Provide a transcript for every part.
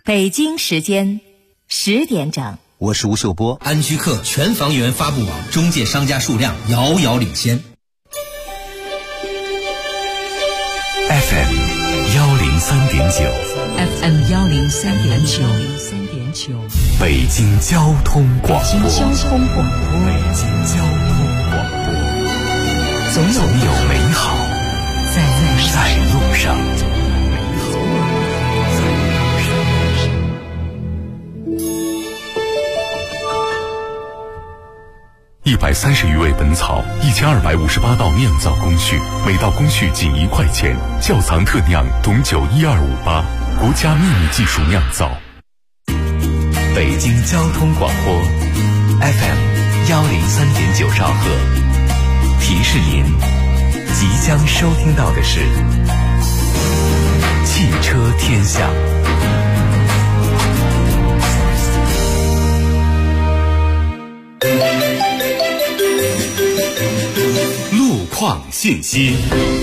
北京时间10点整， 我是吴秀波。 安居客全房源发布网中介商家数量遥遥领先。 FM 103.9 FM 103.9， 北京交通广播。 北京交通广播，总有美好在路上。 130余味本草，1258道酿造工序，每道工序仅1块钱。窖藏特酿董酒1258，国家秘密技术酿造。 北京交通广播 FM 103.9兆赫，提示您即将收听到的是汽车天下。 路况信息。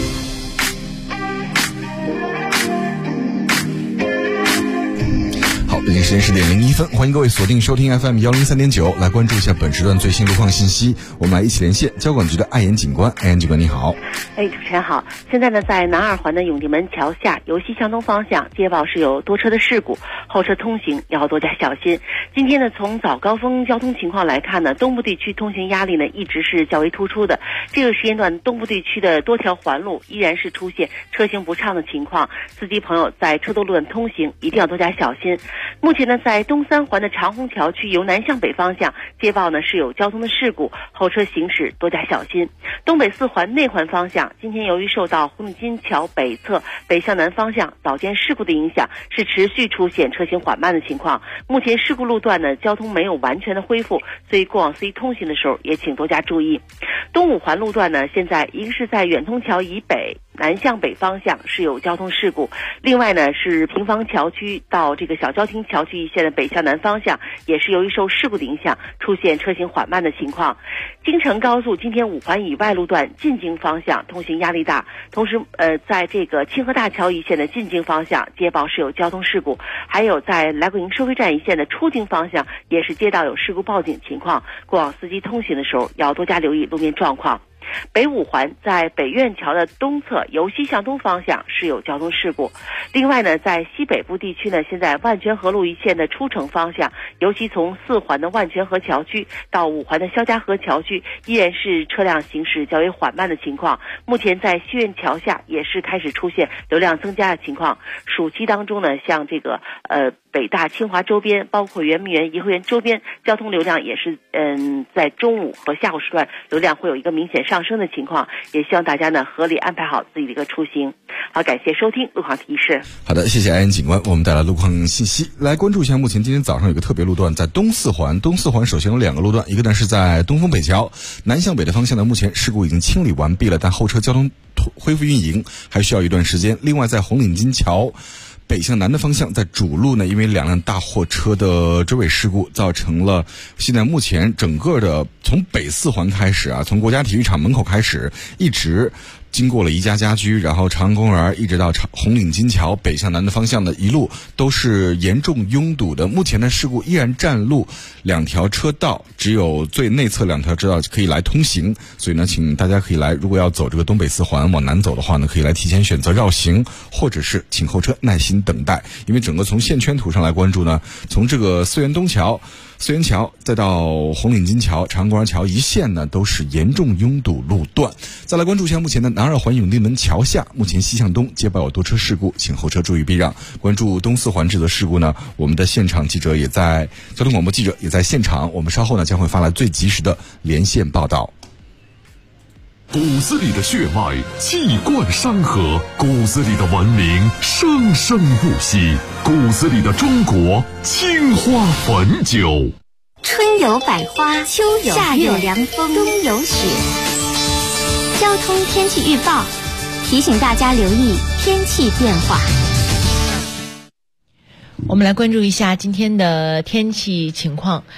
北京时间10点01分，欢迎各位锁定收听 FM 103.9，来关注一下本时段最新路况信息。我们来一起连线交管局的艾岩警官。艾岩警官你好。 主持人好。现在呢，在南二环的永定门桥下由西向东方向接报是有多车的事故，后车通行要多加小心。今天呢，从早高峰交通情况来看呢，东部地区通行压力呢一直是较为突出的。这个时间段，东部地区的多条环路依然是出现车行不畅的情况，司机朋友在车多路段通行一定要多加小心。目前呢，在东三环的长虹桥区由南向北方向接报呢是有交通的事故，后车行驶多加小心。东北四环内环方向，今天由于受到红领巾桥北侧北向南方向早间事故的影响，是持续出现车行缓慢的情况。目前事故路段呢，交通没有完全的恢复，所以过往司机通行的时候也请多加注意。东五环路段呢，现在一个是在远通桥以北南向北方向是有交通事故，另外呢是平房桥区到这个小交亭桥区一线的北向南方向也是由于受事故的影响出现车行缓慢的情况。京承高速今天5环以外路段进京方向通行压力大，同时在这个清河大桥一线的进京方向接报是有交通事故，还有在来桂营收费站一线的出京方向也是接到有事故报警情况，过往司机通行的时候要多加留意路面状况。北五环在北苑桥的东侧由西向东方向是有交通事故。另外呢，在西北部地区呢，现在万泉河路一线的出城方向，尤其从4环的万泉河桥区到5环的肖家河桥区，依然是车辆行驶较为缓慢的情况。目前在西苑桥下也是开始出现流量增加的情况。暑期当中呢，像这个北大清华周边，包括圆明园、颐和园周边，交通流量也是在中午和下午时段流量会有一个明显上升的情况，也希望大家呢合理安排好自己的一个出行。好，感谢收听路况提示。 好的，谢谢艾岩警官，我们带来路况信息，来关注一下目前今天早上有个特别路段，在东四环首先有2个路段，一个呢是在东风北桥南向北的方向呢，目前事故已经清理完毕了，但后车交通恢复运营还需要一段时间。另外在红领巾桥北向南的方向，在主路呢，因为2辆大货车的追尾事故，造成了现在目前整个的从北4环开始啊，从国家体育场门口开始，一直经过了宜家家居，然后长安公园，一直到红领巾桥北向南的方向的一路都是严重拥堵的。目前的事故依然占路2条车道，只有最内侧2条车道可以来通行，所以呢，请大家可以来，如果要走这个东北4环往南走的话呢，可以来提前选择绕行，或者是请后车耐心等待。因为整个从线圈图上来关注呢，从这个四元桥再到红领巾桥、长安公园桥一线呢，都是严重拥堵路段。再来关注一下目前的南二环永定门桥下，目前西向东接报有多车事故，请后车注意避让。关注东4环这则事故呢，我们的现场记者也在，交通广播记者也在现场，我们稍后呢将会发来最及时的连线报道。 骨子里的血脉气贯山河，骨子里的文明生生不息，骨子里的中国青花汾酒。 春有百花，秋有夏有凉风，冬有雪。交通天气预报提醒大家留意天气变化。 我们来关注一下今天的天气情况。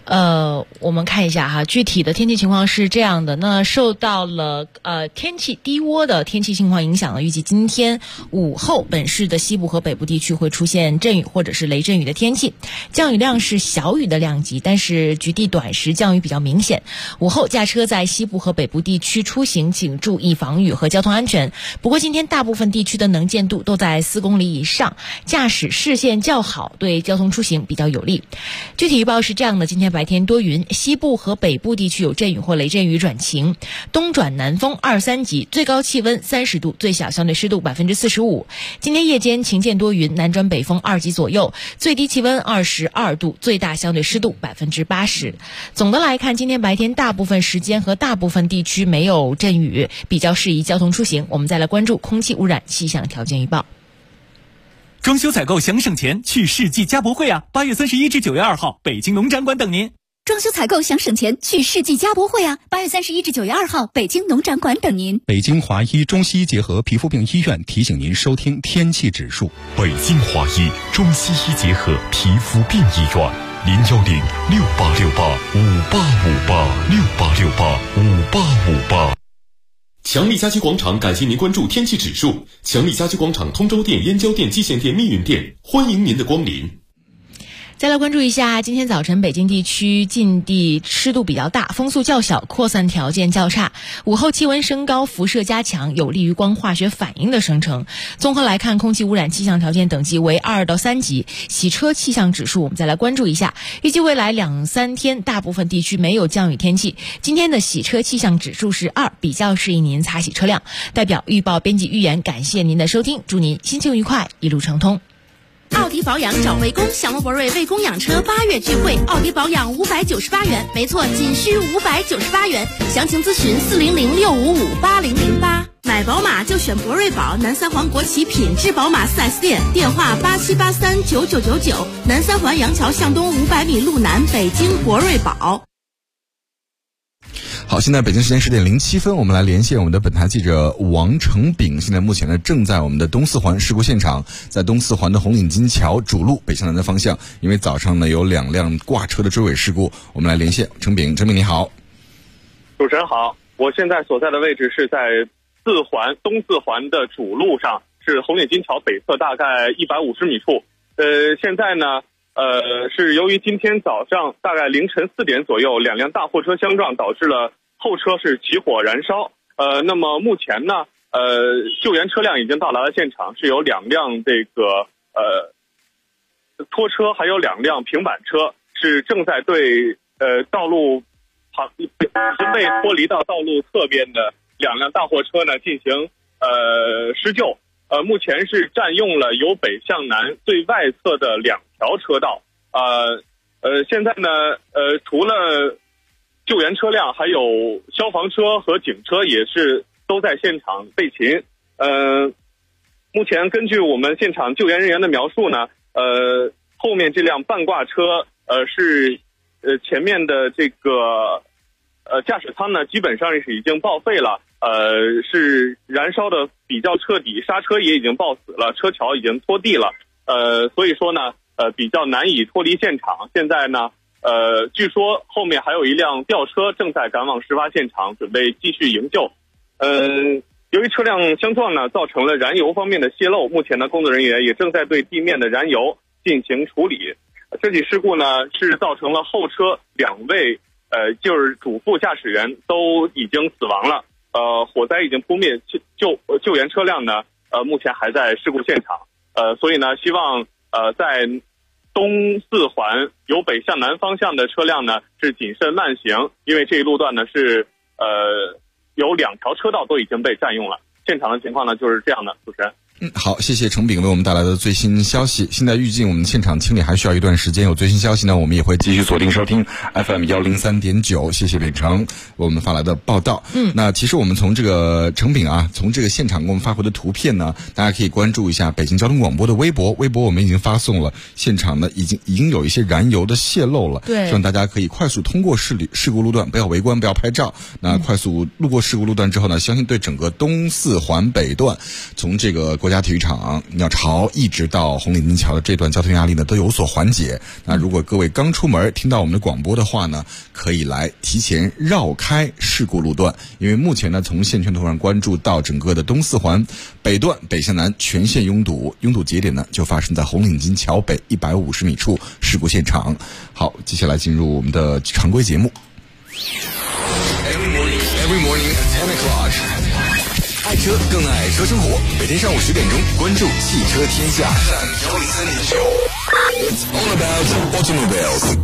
我们看一下哈，具体的天气情况是这样的。那受到了天气低涡的天气情况影响呢，预计今天午后本市的西部和北部地区会出现阵雨或者是雷阵雨的天气，降雨量是小雨的量级，但是局地短时降雨比较明显。午后驾车在西部和北部地区出行，请注意防雨和交通安全。不过今天大部分地区的能见度都在4公里以上，驾驶视线较好，对交通出行比较有利。具体预报是这样的：今天白天多云，西部和北部地区有阵雨或雷阵雨转晴，东转南风2、3级，最高气温30度，最小相对湿度45%。今天夜间晴间多云，南转北风2级左右，最低气温22度，最大相对湿度80%。总的来看，今天白天大部分时间和大部分地区没有阵雨，比较适宜交通出行。我们再来关注空气污染气象条件预报。 装修采购想省钱，去世纪家博会啊！8月31至9月2号，北京农展馆等您。 装修采购想省钱，去世纪家博会啊！8月31至9月2号，北京农展馆等您。 北京华医中西医结合皮肤病医院提醒您收听天气指数。 北京华医中西医结合皮肤病医院，0106868585858，68685858。强力家居广场感谢您关注天气指数。强力家居广场通州店、燕郊店、蓟县店、密云店，欢迎您的光临。 再来关注一下，今天早晨北京地区近地湿度比较大，风速较小，扩散条件较差。午后气温升高，辐射加强，有利于光化学反应的生成。综合来看，空气污染气象条件等级为2到3级。洗车气象指数我们再来关注一下，预计未来2、3天大部分地区没有降雨天气。今天的洗车气象指数是2，比较适宜您擦洗车辆。代表预报编辑预言，感谢您的收听，祝您心情愉快，一路畅通。 奥迪保养找魏工，小莫博瑞为供养车8月聚会，奥迪保养598元，没错，仅需598元。详情咨询400-655-8008。买宝马就选博瑞宝，南三环国企品质宝马 4S 店，电话87839999，南三环杨桥向东500米路南，北京博瑞宝。 好，现在北京时间10点07分，我们来连线我们的本台记者王成炳。现在目前呢正在我们的东四环事故现场，在东四环的红领巾桥主路北向南的方向，因为早上呢有2辆挂车的追尾事故，我们来连线成炳。成炳你好。 主持人好，我现在所在的位置是在东四环的主路上，是红领巾桥北侧大概150米处。现在呢是由于今天早上大概凌晨4点左右，2辆大货车相撞，导致了后车是起火燃烧。那么目前呢，救援车辆已经到达了现场，是有2辆这个拖车，还有2辆平板车，是正在对道路旁已经被脱离到道路侧边的2辆大货车呢进行施救。目前是占用了由北向南最外侧的2条车道。现在呢，除了救援车辆，还有消防车和警车也是都在现场备勤。目前根据我们现场救援人员的描述呢，后面这辆半挂车是前面的这个驾驶舱呢基本上是已经报废了，是燃烧的比较彻底，刹车也已经抱死了，车桥已经拖地了，所以说呢比较难以脱离现场。现在呢据说后面还有一辆吊车正在赶往事发现场，准备继续营救。由于车辆相撞呢造成了燃油方面的泄漏，目前呢工作人员也正在对地面的燃油进行处理。这起事故呢是造成了后车2位就是主副驾驶员都已经死亡了，火灾已经扑灭，救援车辆呢目前还在事故现场。所以呢希望在东四环由北向南方向的车辆呢是谨慎慢行，因为这一路段呢是有2条车道都已经被占用了。现场的情况呢就是这样的，主持人。 好，谢谢成炳为我们带来的最新消息。现在预计我们现场清理还需要一段时间，有最新消息呢，我们也会继续锁定收听 FM 103.9。谢谢秉承为我们发来的报道。那其实我们从这个成炳啊，从这个现场给我们发回的图片呢，大家可以关注一下北京交通广播的微博我们已经发送了，现场呢已经有一些燃油的泄漏了。 对， 希望大家可以快速通过事故路段，不要围观，不要拍照。那快速路过事故路段之后呢，相信对整个东四环北段，从这个国家体育场鸟巢一直到红领巾桥的这段交通压力呢都有所缓解。那如果各位刚出门听到我们的广播的话呢，可以来提前绕开事故路段，因为目前呢从线圈图上关注到整个的东四环北段北向南全线拥堵节点呢就发生在红领巾桥北150米处事故现场。好，接下来进入我们的常规节目。 Every morning at 10 o'clock. 爱车更爱车生活，每天上午10点钟，关注汽车天下。It's all about automobiles.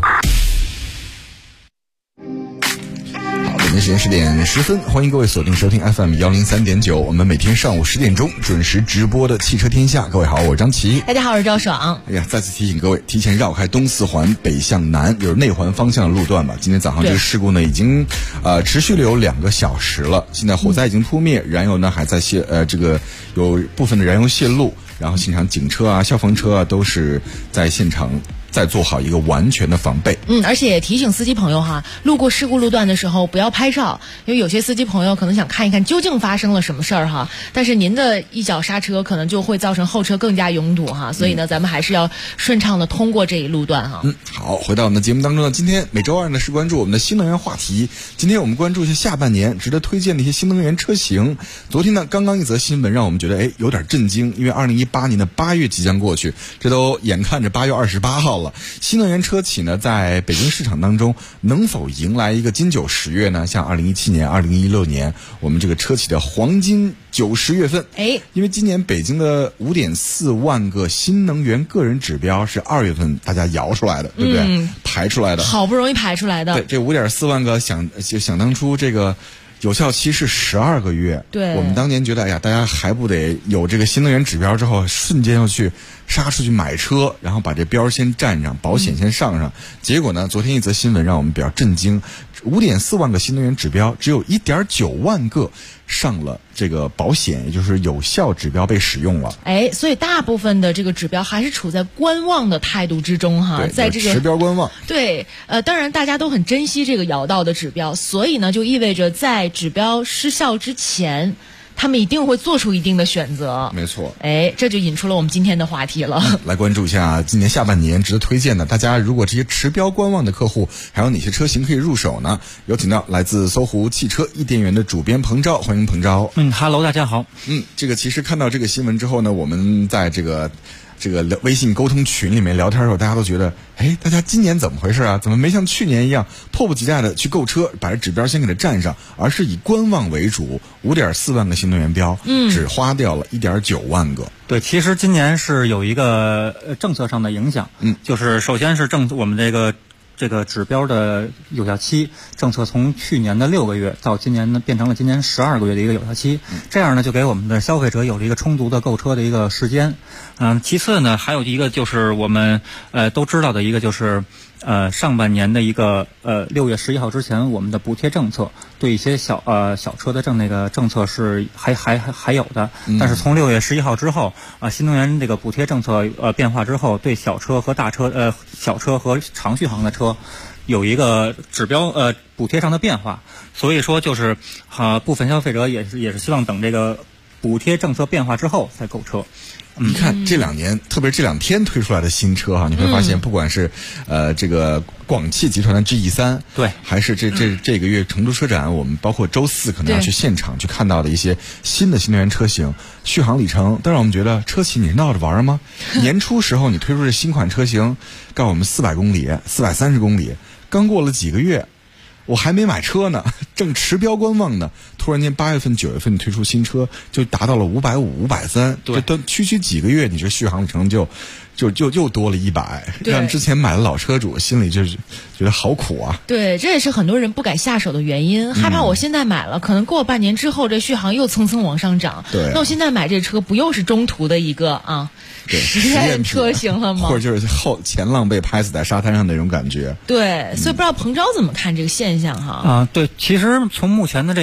好，北京时间10点10分，欢迎各位锁定收听 FM 103.9，我们每天上午10点钟准时直播的汽车天下。各位好，我是张琪。 大家好，我是赵爽。 哎呀，再次提醒各位，提前绕开东四环北向南，就是内环方向的路段吧。今天早上这个事故呢，已经持续了有2个小时了。现在火灾已经扑灭，燃油呢还在这个有部分的燃油泄露，然后现场警车啊、消防车啊都是在现场再做好一个完全的防备。 而且也提醒司机朋友哈，路过事故路段的时候不要拍照，因为有些司机朋友可能想看一看究竟发生了什么事儿哈，但是您的一脚刹车可能就会造成后车更加拥堵哈，所以呢，咱们还是要顺畅的通过这一路段哈。 好，回到我们的节目当中呢，今天每周二呢是关注我们的新能源话题。今天我们关注一下下半年值得推荐的一些新能源车型。昨天呢，刚刚一则新闻让我们觉得有点震惊，因为2018年的8月即将过去，这都眼看着8月28号了。新能源车企呢，在北京市场当中能否迎来一个金9、10月呢？像2017年、2016年，我们这个车企的黄金9、10月份。因为今年北京的5.4万个新能源个人指标是2月份大家摇出来的，对不对？排出来的， 好不容易排出来的。 对，这5.4万个想当初这个有效期是12个月。 对， 我们当年觉得，大家还不得有这个新能源指标之后，瞬间要去杀出去买车，然后把这标先占上，保险先上上。结果呢，昨天一则新闻让我们比较震惊，5.4万个新能源指标，只有1.9万个上了这个保险，也就是有效指标被使用了。 所以大部分的这个指标还是处在观望的态度之中哈，在这个持标观望。 对，当然大家都很珍惜这个摇到的指标，所以呢，就意味着在指标失效之前，他们一定会做出一定的选择。 没错。 这就引出了我们今天的话题了。 来关注一下今年下半年值得推荐的，大家如果这些持标观望的客户，还有哪些车型可以入手呢？有请到来自搜狐汽车易电源的主编彭钊，欢迎彭钊。 Hello， 大家好。 这个其实看到这个新闻之后呢，我们在这个微信沟通群里面聊天的时候，大家都觉得，大家今年怎么回事啊？怎么没像去年一样迫不及待的去购车，把这指标先给它占上，而是以观望为主？5.4万个新能源标，只花掉了1.9万个。 对，其实今年是有一个政策上的影响，就是首先是我们这个指标的有效期政策从去年的6个月到今年呢变成了今年12个月的一个有效期，这样呢就给我们的消费者有了一个充足的购车的一个时间。其次呢还有一个就是我们都知道的一个就是上半年的一个6月11号之前，我们的补贴政策对一些小车的政策是还有的，但是从6月11号之后新能源这个补贴政策变化之后，对小车和小车和长续航的车有一个指标补贴上的变化，所以说就是部分消费者也是希望等这个补贴政策变化之后再购车。 你看这2年，特别是这2天推出来的新车哈，你会发现，不管是这个广汽集团的 GE3， 对， 还是这个月成都车展，我们包括周4可能要去现场去看到的一些新的新能源车型，续航里程都让我们觉得车企你是闹着玩吗？年初时候你推出这新款车型，告诉我们400公里、430公里，刚过了几个月，我还没买车呢，正持标观望呢，突然间8月份、9月份推出新车，就达到了550、530，对，区几个月，你这续航里程就又多了100，让之前买的老车主心里就是觉得好苦啊。 对，这也是很多人不敢下手的原因，害怕我现在买了，可能过半年之后这续航又蹭蹭往上涨。 对， 那我现在买这车不又是中途的一个实验车型了吗？ 或者就是前浪被拍死在沙滩上那种感觉。 对，所以不知道彭钊怎么看这个现象哈？ 对，其实从目前的这个电动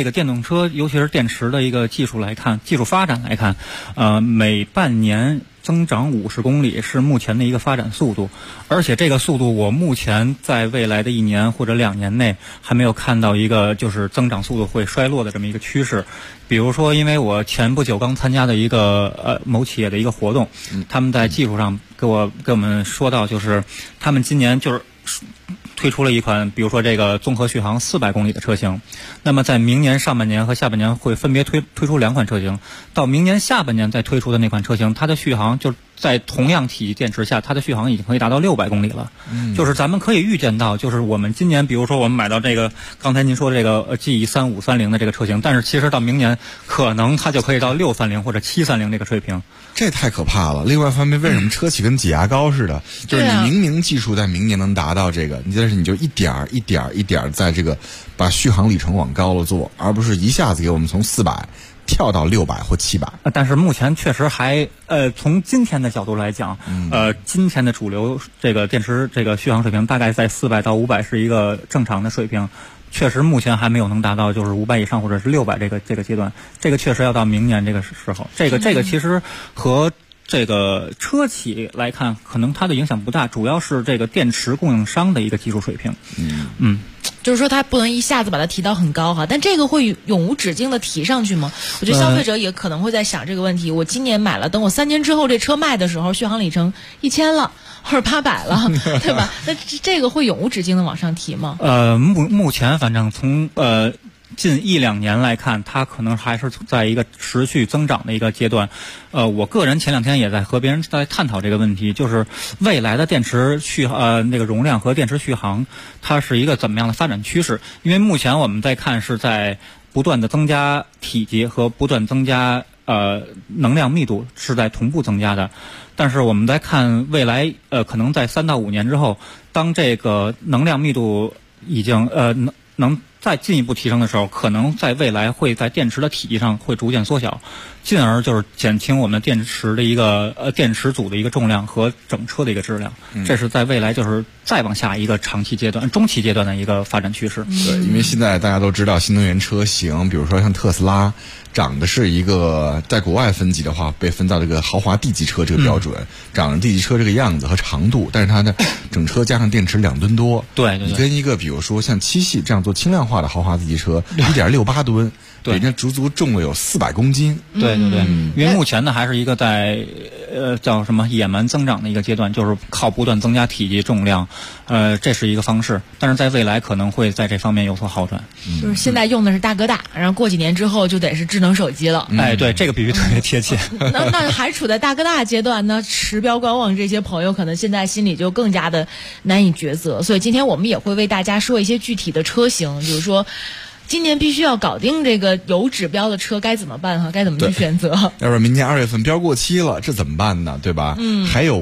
车，尤其是电池的一个技术来看，技术发展来看，每半年增长50公里是目前的一个发展速度，而且这个速度我目前在未来的1年或者2年内还没有看到一个就是增长速度会衰落的这么一个趋势。比如说，因为我前不久刚参加的一个某企业的一个活动，他们在技术上跟我们说到，就是他们今年就是推出了一款，比如说这个综合续航400公里的车型，那么在明年上半年和下半年会分别推出2款车型，到明年下半年再推出的那款车型，它的续航就在同样体积电池下，它的续航已经可以达到600公里了。就是咱们可以预见到，就是我们今年比如说我们买到这个刚才您说这个GE3530的这个车型，但是其实到明年可能它就可以到630或者730这个水平。 这太可怕了。另外一方面，为什么车企跟挤牙膏似的？就是你明明技术在明年能达到这个，但是你就一点儿一点儿一点儿在这个把续航里程往高了做，而不是一下子给我们从400跳到600或700。 但是目前确实还从今天的角度来讲，今天的主流这个电池这个续航水平大概在400到500是一个正常的水平。确实目前还没有能达到就是500以上或者是600这个阶段，这个确实要到明年这个时候。这个其实和这个车企来看，可能它的影响不大，主要是这个电池供应商的一个技术水平。 就是说它不能一下子把它提到很高哈，但这个会永无止境的提上去吗？我觉得消费者也可能会在想这个问题。我今年买了，等我3年之后这车卖的时候，续航里程1000了或者800了，对吧？那这个会永无止境的往上提吗？ 目前反正从近1-2年来看，它可能还是在一个持续增长的一个阶段。我个人前2天也在和别人在探讨这个问题，就是未来的电池那个容量和电池续航，它是一个怎么样的发展趋势？因为目前我们在看是在不断的增加体积和不断增加能量密度是在同步增加的，但是我们在看未来可能在3到5年之后，当这个能量密度已经能再进一步提升的时候，可能在未来会在电池的体积上会逐渐缩小，进而就是减轻我们电池的一个电池组的一个重量和整车的一个质量。这是在未来就是再往下一个中期阶段的一个发展趋势。 对，因为现在大家都知道新能源车型，比如说像特斯拉，长的是一个在国外分级的话被分到这个豪华 D 级车这个标准，长的 D 级车这个样子和长度，但是它的整车加上电池2吨多。 对， 你跟一个比如说像7系这样做轻量化的豪华 D 级车1.68吨，对，人家足足重了有400公斤。 对，因为目前呢还是一个在叫什么野蛮增长的一个阶段，就是靠不断增加体积重量，这是一个方式，但是在未来可能会在这方面有所好转。 就是现在用的是大哥大，然后过几年之后就得是智能手机了。 对，这个比喻特别贴切。 那还处在大哥大阶段呢，持标观望这些朋友可能现在心里就更加的难以抉择。所以今天我们也会为大家说一些具体的车型，比如说今年必须要搞定这个有指标的车该怎么办哈？该怎么去选择？ 要不然明年2月份标过期了，这怎么办呢？对吧？还有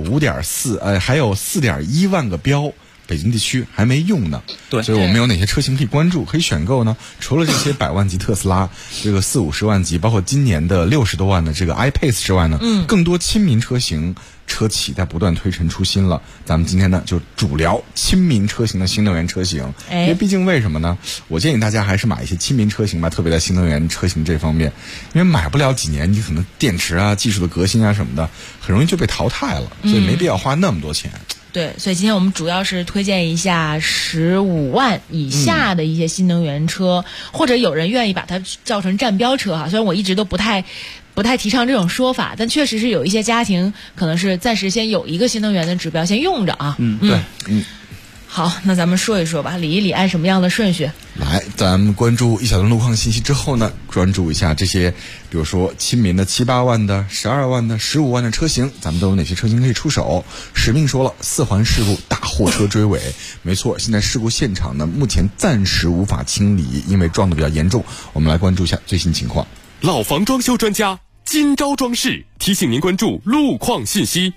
4.1万个标。北京地区还没用呢， 对， 所以我们有哪些车型可以关注、可以选购呢？除了这些100万级特斯拉，这个40-50万级，包括今年的60多万的这个 iPace 之外呢，更多亲民车型车企在不断推陈出新了。咱们今天呢就主聊亲民车型的新能源车型，因为毕竟为什么呢？我建议大家还是买一些亲民车型吧，特别在新能源车型这方面，因为买不了几年，你可能电池啊、技术的革新啊什么的，很容易就被淘汰了，所以没必要花那么多钱。 对，所以今天我们主要是推荐一下15万以下的一些新能源车，或者有人愿意把它叫成站标车哈。虽然我一直都不太提倡这种说法，但确实是有一些家庭可能是暂时先有一个新能源的指标先用着啊。好，那咱们说一说吧，理一理按什么样的顺序？ 来，咱们关注一小段路况信息之后呢，关注一下这些，比如说亲民的7-8万的、12万的、15万的车型，咱们都有哪些车型可以出手？使命说了，4环事故大货车追尾，没错，现在事故现场呢，目前暂时无法清理，因为撞得比较严重。我们来关注一下最新情况。 老房装修专家今朝装饰提醒您关注路况信息。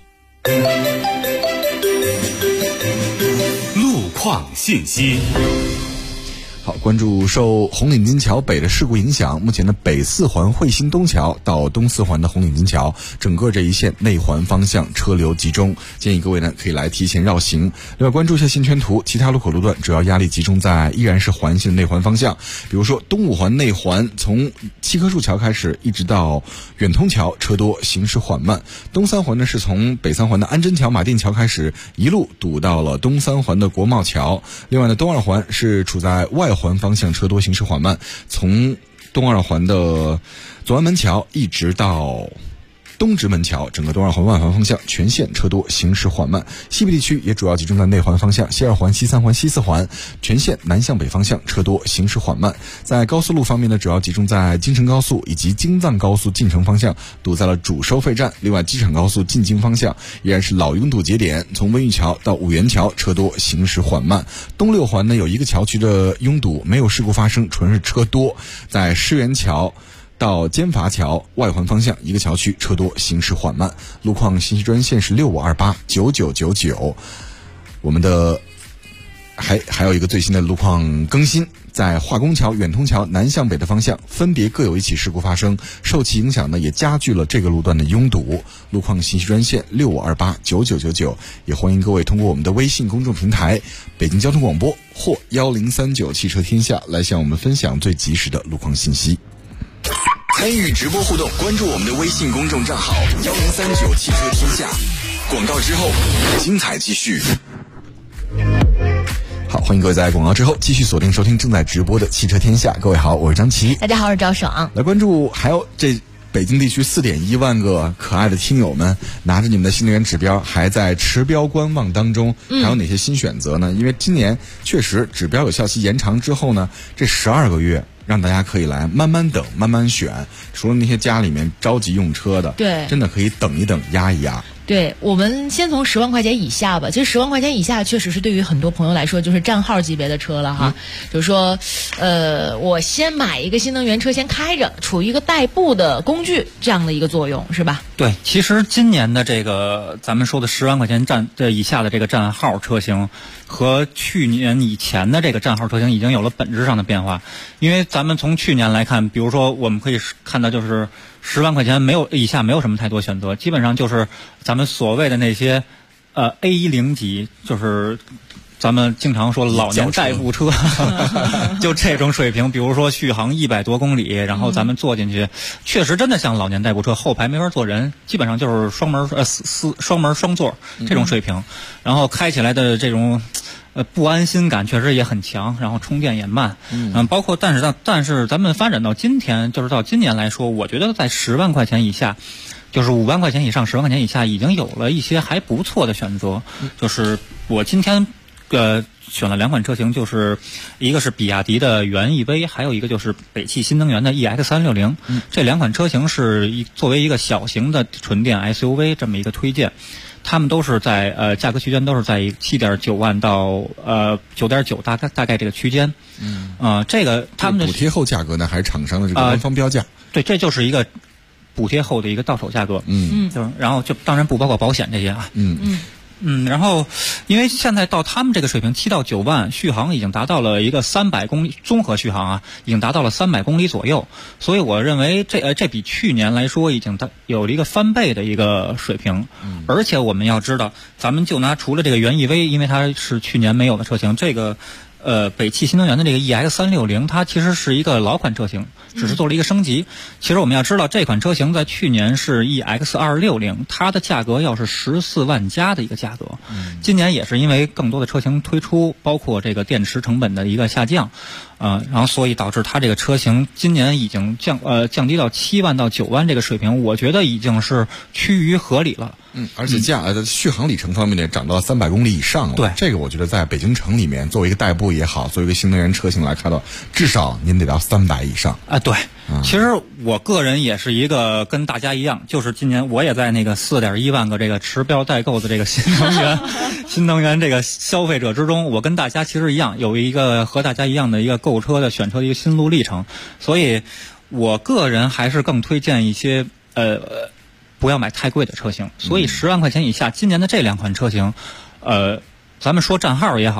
路况信息。 好，关注受红领巾桥北的事故影响，目前的北四环汇鑫东桥到东四环的红领巾桥，整个这一线内环方向车流集中，建议各位呢可以来提前绕行。另外关注一下线圈图，其他路口路段主要压力集中在依然是环线内环方向，比如说东五环内环从七棵树桥开始一直到远通桥车多行驶缓慢，东三环呢是从北三环的安贞桥马甸桥开始一路堵到了东三环的国贸桥。另外呢东二环是处在外环方向车多行驶缓慢，从东二环的左安门桥一直到东直门桥，整个东二环外环方向全线车多行驶缓慢。西部地区也主要集中在内环方向，西二环、西三环、西四环全线南向北方向车多行驶缓慢。在高速路方面呢，主要集中在京承高速以及京藏高速进城方向堵在了主收费站。另外机场高速进京方向依然是老拥堵节点，从温榆桥到五原桥车多行驶缓慢。东六环呢有一个桥区的拥堵没有事故发生，纯是车多，在狮园桥到尖筏桥外环方向一个桥区车多行驶缓慢。路况信息专线是65289999。我们的还有一个最新的路况更新，在化工桥、远通桥南向北的方向分别各有一起事故发生，受其影响呢也加剧了这个路段的拥堵。路况信息专线65289999，也欢迎各位通过我们的微信公众平台北京交通广播或1039汽车天下来向我们分享最及时的路况信息。 参与直播互动，关注我们的微信公众账号1039汽车天下。广告之后，精彩继续。 好，欢迎各位在广告之后继续锁定收听正在直播的汽车天下。各位好，我是张琪。 大家好，我是赵爽。 来关注还有这北京地区4.1万个可爱的听友们，拿着你们的新能源指标还在持标观望当中，还有哪些新选择呢？因为今年确实指标有效期延长之后呢，这12个月让大家可以来慢慢等慢慢选，除了那些家里面着急用车的， 对， 真的可以等一等压一压。 对，我们先从10万块钱以下吧。其实10万块钱以下确实是对于很多朋友来说就是占号级别的车了哈。就是说我先买一个新能源车先开着，处于一个代步的工具这样的一个作用，是吧？ 对，其实今年的这个咱们说的10万块钱以下的这个占号车型和去年以前的这个占号车型已经有了本质上的变化。因为咱们从去年来看，比如说我们可以看到就是10万块钱以下没有什么太多选择，基本上就是咱们所谓的那些A10级，就是咱们经常说老年代步车就这种水平，比如说续航100多公里，然后咱们坐进去确实真的像老年代步车，后排没法坐人，基本上就是双门双座这种水平，然后开起来的这种不安心感确实也很强，然后充电也慢，包括但是咱们发展到今天，就是到今年来说，我觉得在10万块钱以下，就是5万块钱以上10万块钱以下已经有了一些还不错的选择。就是我今天选了2款车型，就是一个是比亚迪的元 EV， 还有一个就是北汽新能源的 EX360。这2款车型是作为一个小型的纯电 SUV 这么一个推荐。他们都是在价格区间都是在7.9万到9.9大概这个区间。这个他们的补贴后价格呢，还是厂商的这个官方标价？ 对，这就是一个补贴后的一个到手价格。就是然后就当然不包括保险这些啊。然后因为现在到他们这个水平7到9万，续航已经达到了一个300公里，综合续航啊，已经达到了300公里左右，所以我认为这比去年来说已经有了一个翻倍的一个水平。而且我们要知道，咱们就拿除了这个元 EV， 因为它是去年没有的车型，这个北汽新能源的这个 EX360， 它其实是一个老款车型，只是做了一个升级。其实我们要知道，这款车型在去年是 EX260， 它的价格要是14万加的一个价格。今年也是因为更多的车型推出，包括这个电池成本的一个下降，然后所以导致它这个车型今年已经降低到7万到9万这个水平，我觉得已经是趋于合理了。 而且续航里程方面也涨到300公里以上了。 对， 这个我觉得在北京城里面作为一个代步也好，作为一个新能源车型来看到，至少您得到300以上啊。对，其实我个人也是一个跟大家一样，就是今年我也在那个4.1万个这个持标代购的这个新能源这个消费者之中，我跟大家其实一样，有一个和大家一样的一个购车的选车的一个心路历程，所以我个人还是更推荐一些不要买太贵的车型。所以10万块钱以下，今年的这2款车型，咱们说占号也好，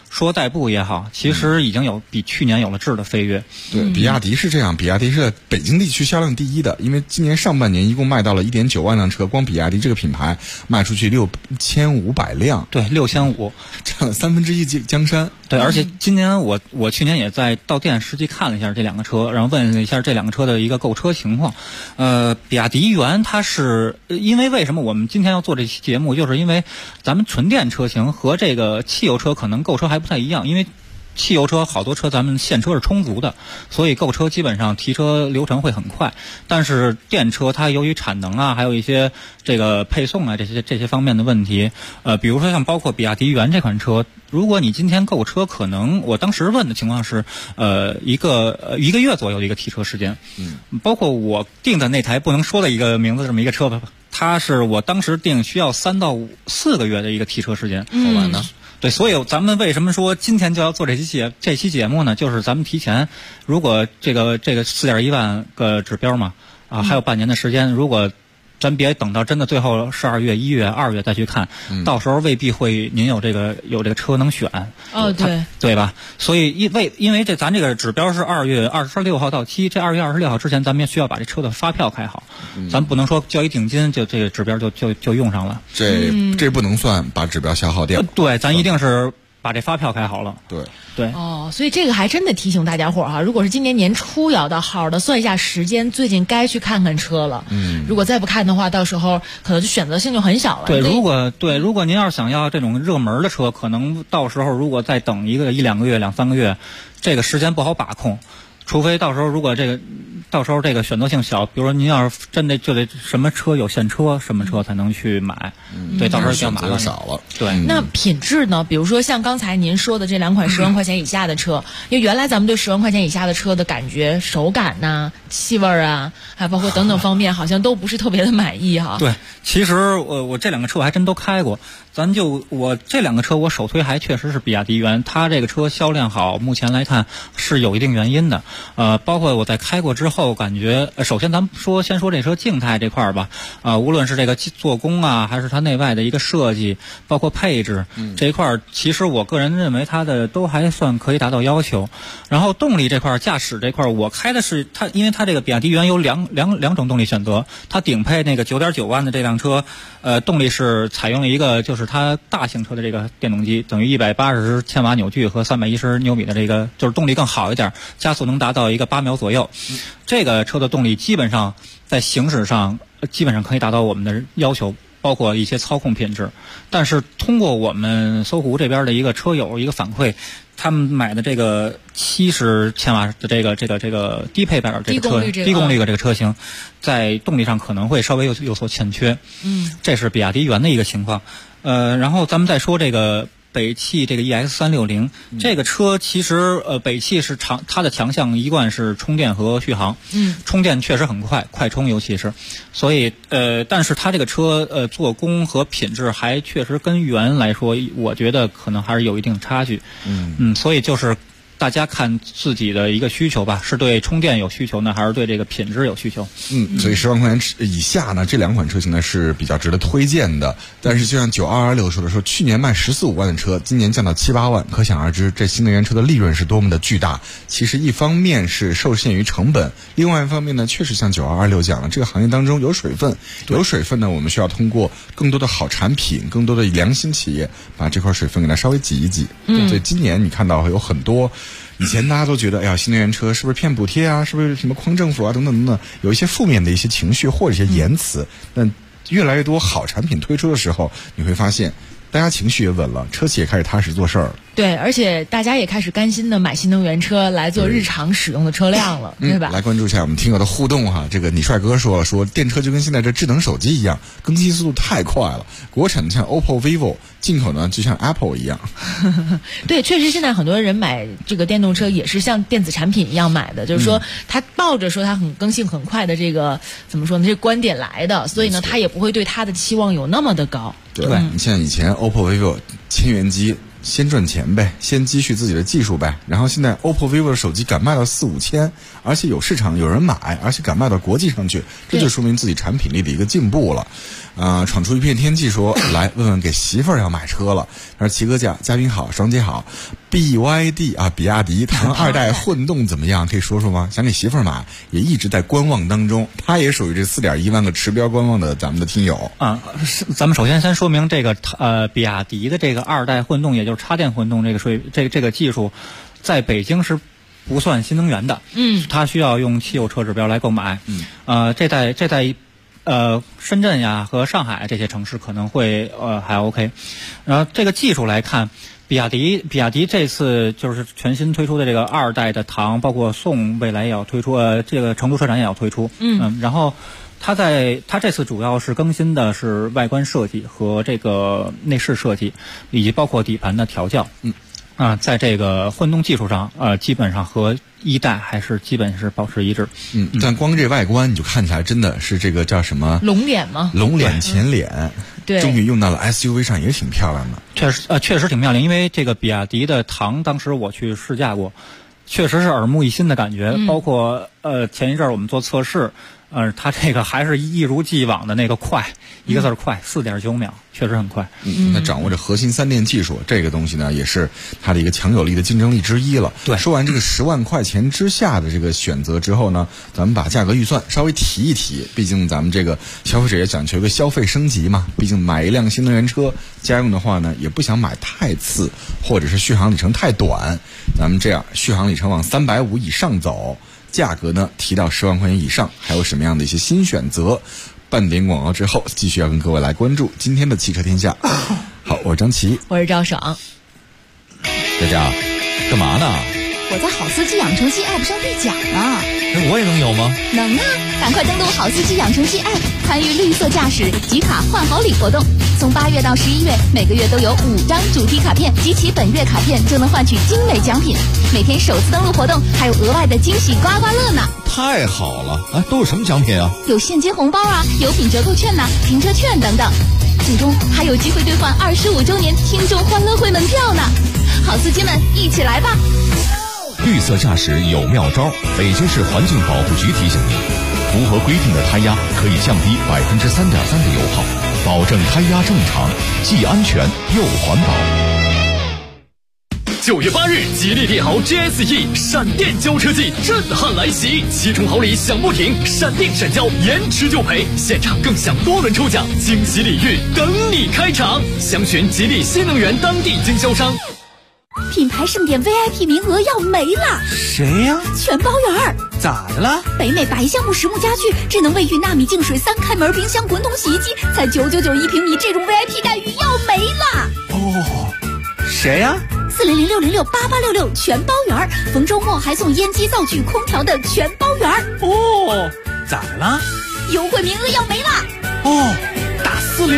说代步也好，其实已经有比去年有了质的飞跃。 对，比亚迪是这样，比亚迪是北京地区销量第一的，因为今年上半年一共卖到了1.9万辆车，光比亚迪这个品牌卖出去6500辆， 对，6500， 占了1/3江山。 对，而且今年我去年也在到店实际看了一下这两个车，然后问了一下这两个车的一个购车情况。比亚迪元它是因为为什么我们今天要做这期节目，就是因为咱们纯电车型和这个汽油车可能购车还不太一样，因为汽油车好多车咱们现车是充足的，所以购车基本上提车流程会很快。但是电车它由于产能啊，还有一些这个配送啊这些方面的问题，比如说像包括比亚迪元这款车，如果你今天购车，可能我当时问的情况是，一个月左右的一个提车时间。包括我订的那台不能说的一个名字这么一个车吧，它是我当时订需要3到4个月的一个提车时间。 好玩呢。 对，所以咱们为什么说今天就要做这期节目呢？就是咱们提前，如果这个4.1万个指标嘛，还有半年的时间，如果咱别等到真的最后12月、1月、2月再去看，到时候未必会您有这个车能选。对吧？所以因为咱这个指标是2月26号到期，这2月26号之前咱们也需要把这车的发票开好，咱不能说交一定金就这个指标就用上了。 这不能算把指标消耗掉。 对，咱一定是把这发票开好了。 对。 所以这个还真的提醒大家伙儿哈，如果是今年年初要到号的，算一下时间，最近该去看看车了。如果再不看的话，到时候可能就选择性就很小了。 对，如果您要是想要这种热门的车，可能到时候如果再等1-2个月、2-3个月，这个时间不好把控。除非到时候如果这个选择性小，比如说您要是真的就得什么车有现车，什么车才能去买，对，到时候比较麻烦少了。 对， 那品质呢？比如说像刚才您说的这2款10万块钱以下的车，因为原来咱们对10万块钱以下的车的感觉、手感呐、气味啊，还包括等等方面，好像都不是特别的满意哈。 对，其实我这2个车我还真都开过，我这2个车我首推还确实是比亚迪元，它这个车销量好，目前来看是有一定原因的。包括我在开过之后，感觉首先咱们先说这车静态这块儿吧，无论是这个做工啊，还是它内外的一个设计，包括配置这一块儿，其实我个人认为它的都还算可以达到要求。然后动力这块儿，驾驶这块儿，我开的是它，因为它这个比亚迪元有两种动力选择，它顶配那个9.9万的这辆车，动力是采用了一个就是它大型车的这个电动机，等于180千瓦扭矩和310牛米的这个，就是动力更好一点，加速能达到一个8秒左右。这个车的动力基本上在行驶上基本上可以达到我们的要求，包括一些操控品质。但是通过我们搜狐这边的一个车友一个反馈，他们买的这个70千瓦的这个低配版这个车低功率的这个车型，在动力上可能会稍微有所欠缺。这是比亚迪元的一个情况。然后咱们再说这个北汽这个 EX360 这个车，其实北汽是它的强项一贯是充电和续航。充电确实很快充尤其是，所以但是它这个车做工和品质还确实跟元来说，我觉得可能还是有一定差距。所以就是大家看自己的一个需求吧，是对充电有需求呢，还是对这个品质有需求？ 所以10万块钱以下呢，这2款车型呢是比较值得推荐的。但是就像9226说的，说去年卖14-15万的车，今年降到7-8万，可想而知这新能源车的利润是多么的巨大。其实一方面是受限于成本，另外一方面呢，确实像9226讲了，这个行业当中有水分，呢，我们需要通过更多的好产品，更多的良心企业把这块水分给它稍微挤一挤。所以今年你看到有很多。以前大家都觉得，哎呀，新能源车是不是骗补贴啊？是不是什么诓政府啊？等等等等，有一些负面的一些情绪或者一些言辞。但越来越多好产品推出的时候，你会发现，大家情绪也稳了，车企也开始踏实做事儿了。 对，而且大家也开始甘心的买新能源车来做日常使用的车辆了，对吧？ 来关注一下我们听友的互动哈。这个你帅哥说电车就跟现在这智能手机一样，更新速度太快了。国产的像 OPPO、vivo， 进口呢就像 Apple 一样。 对，确实现在很多人买这个电动车也是像电子产品一样买的，就是说他抱着说他很更新很快的这个怎么说呢？这个观点来的，所以呢他也不会对他的期望有那么的高。 对，你像以前 OPPO、vivo 千元机先赚钱呗，先积蓄自己的技术呗。然后现在 OPPO、vivo 的手机敢卖到4、5千，而且有市场有人买，而且敢卖到国际上去，这就说明自己产品力的一个进步了。闯出一片天际说来问问给媳妇儿要买车了。他说齐哥嘉宾好，双姐好。BYD 啊，比亚迪唐2代混动怎么样？可以说说吗？想给媳妇儿买，也一直在观望当中。他也属于这4.1万个持标观望的咱们的听友啊。咱们首先说明这个比亚迪的这个2代混动，也就是插电混动这个技术，在北京是不算新能源的。它需要用汽油车指标来购买。这在深圳呀和上海这些城市可能会还 OK。然后这个技术来看，比亚迪这次就是全新推出的这个2代的唐，包括宋未来也要推出，这个成都车展也要推出。然后它这次主要是更新的是外观设计和这个内饰设计，以及包括底盘的调教。在这个混动技术上，基本上和1代还是基本是保持一致。 但光这外观你就看起来真的是这个叫什么龙脸吗？ 龙脸前脸， 对， 终于用到了 SUV 上，也挺漂亮的。 确实挺漂亮，因为这个比亚迪的唐，当时我去试驾过，确实是耳目一新的感觉。包括前一阵我们做测试，它这个还是一如既往的那个快，一个字快，4.9秒，确实很快。 它掌握着核心3电技术，这个东西呢也是它的一个强有力的竞争力之一了。 对， 说完这个10万块钱之下的这个选择之后呢，咱们把价格预算稍微提一提，毕竟咱们这个消费者也讲求一个消费升级嘛，毕竟买一辆新能源车家用的话呢，也不想买太次，或者是续航里程太短，咱们这样续航里程往350以上走，价格呢提到10万块钱以上，还有什么样的一些新选择？半点广告之后，继续要跟各位来关注今天的汽车天下。好，我是张琪， 我是赵爽。 佳佳，干嘛呢？ 我在好司机养成系 App 上兑奖呢。 那我也能有吗？ 能啊！赶快登录好司机养成系 App， 参与绿色驾驶集卡换好礼活动。从8月到11月，每个月都有5张主题卡片，集齐本月卡片就能换取精美奖品。每天首次登录活动还有额外的惊喜刮刮乐呢！ 太好了！都有什么奖品啊？ 有现金红包啊，有品折扣券呐，停车券等等。最终还有机会兑换25周年听众欢乐会门票呢！好司机们，一起来吧！ 绿色驾驶有妙招，北京市环境保护局提醒您，符合规定的胎压可以降低3.3%的油耗，保证胎压正常，既安全又环保。 9月8日，吉利帝豪 GSE 闪电交车季震撼来袭，7重好礼享不停，闪电闪交，延迟就赔，现场更享多轮抽奖，惊喜礼遇等你开场，详询吉利新能源当地经销商。 品牌盛典 VIP 名额要没了， 谁呀？ 全包圆。 咋的了？ 北美白橡木实木家具、智能卫浴、纳米净水、3开门冰箱、滚筒洗衣机，才999一平米，这种 VIP 待遇要没了。 哦，谁呀 ？400-606-8866全包圆，逢周末还送烟机、灶具、空调的全包圆。 哦，咋的了？ 优惠名额要没了。 哦，打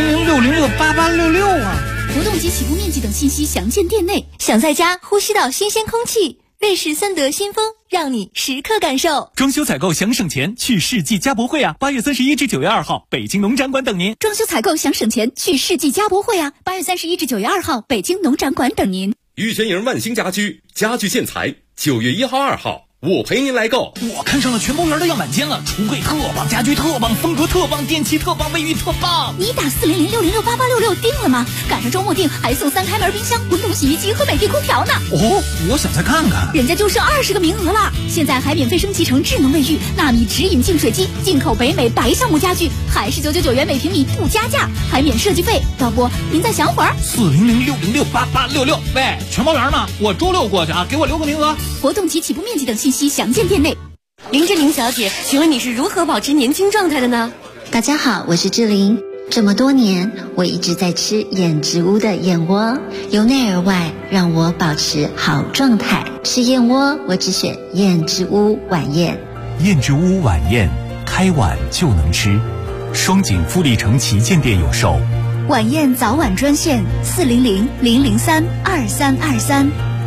400-606-8866啊！ 活动及起步面积等信息详见店内。想在家呼吸到新鲜空气，瑞士森德新风让你时刻感受。 装修采购想省钱，去世纪家博会啊！8月31至9月2号，北京农展馆等您。 装修采购想省钱，去世纪家博会啊！8月31至9月2号，北京农展馆等您。 玉泉营万兴家居，家具建材，9月1号、2号。我陪您来购， 我看上了全包圆的样板间了，橱柜特棒，家居特棒，风格特棒，电器特棒，卫浴特棒。 你打400-606-8866定了吗？赶上周末定还送3开门冰箱、滚筒洗衣机和美的空调呢。 哦，我想再看看。 人家就剩20个名额了，现在还免费升级成智能卫浴、纳米直饮净水机，进口北美白橡木家具，还是999元每平米不加价，还免设计费。要不您再想会儿 ？400-606-8866。喂，全包圆吗？我周6过去啊，给我留个名额。 活动及起步面积等信息详见店内。 林志玲小姐，请问你是如何保持年轻状态的呢？ 大家好，我是志玲。这么多年，我一直在吃燕之屋的燕窝，由内而外让我保持好状态。吃燕窝，我只选燕之屋晚宴。 燕之屋晚宴，开碗就能吃。双井富力城旗舰店有售。 晚宴早晚专线400-003-2323。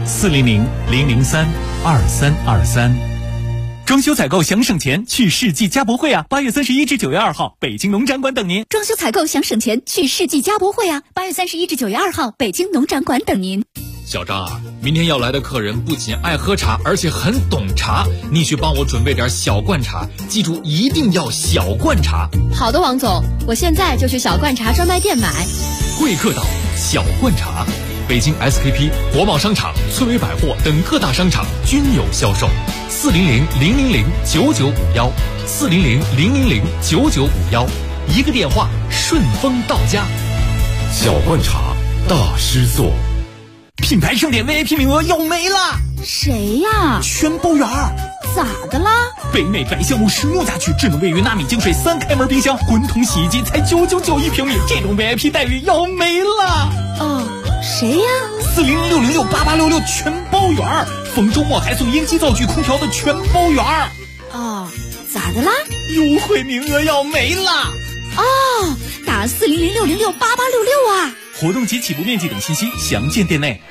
400-003-2323。 装修采购想省钱，去世纪家博会啊！8月31至9月2号，北京农展馆等您。 装修采购想省钱，去世纪家博会啊！8月31至9月2号，北京农展馆等您。 小张啊，明天要来的客人不仅爱喝茶，而且很懂茶，你去帮我准备点小罐茶，记住一定要小罐茶。 好的，王总，我现在就去小罐茶专卖店买。 贵客岛小罐茶，北京 SKP、国贸商场、村委百货等各大商场均有销售。400-000-9951，400-000-9951，一个电话顺丰到家。 小罐茶，大师做。 品牌盛典 VIP 名额要没了！ 谁呀？ 全包圆儿。 咋的啦？ 北美白橡木实木家具，智能卫浴纳米净水3开门冰箱，滚筒洗衣机才999一平米，这种 VIP 待遇要没了！ 哦，谁呀 ？400-606-8866全包圆儿，逢周末还送烟机、灶具、空调的全包圆儿。 哦，咋的啦？ 优惠名额要没了！ 哦，打400-606-8866啊！ 活动及起步面积等信息详见店内。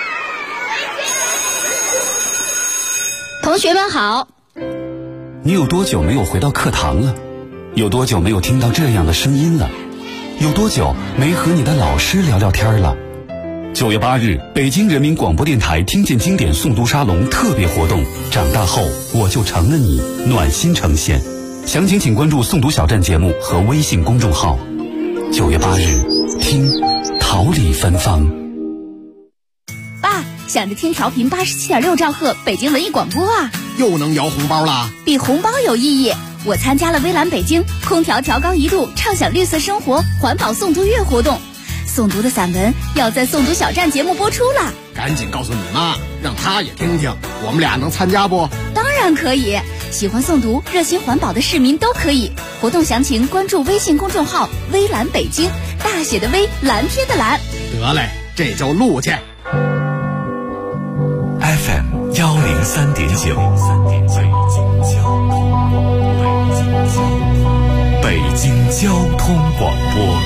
同学们好。 你有多久没有回到课堂了？有多久没有听到这样的声音了？有多久没和你的老师聊聊天了？9月8日，北京人民广播电台听见经典诵读沙龙特别活动，长大后我就成了你，暖心呈现。详情请关注诵读小站节目和微信公众号。9月8日，听桃李芬芳。 爸，想着听调频87.6兆赫北京文艺广播啊， 又能摇红包啦！ 比红包有意义。我参加了微蓝北京空调调高1度畅享绿色生活环保诵读月活动，诵读的散文要在诵读小站节目播出了。 赶紧告诉你妈，让她也听听，我们俩能参加不？ 当然可以，喜欢诵读热心环保的市民都可以。活动详情关注微信公众号微蓝北京，大写的微，蓝天的蓝。 得嘞，这就录去。 FM 103.9，北京交通广播，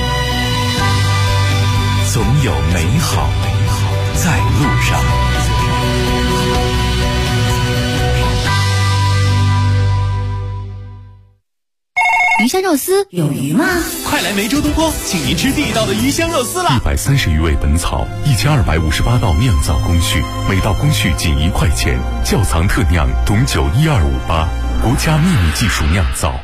总有美好在路上。 鱼香肉丝有鱼吗？ 快来梅州东坡，请您吃地道的鱼香肉丝啦 ！130余味本草，1258道酿造工序，每道工序仅1块钱。窖藏特酿董酒12588，国家秘密技术酿造。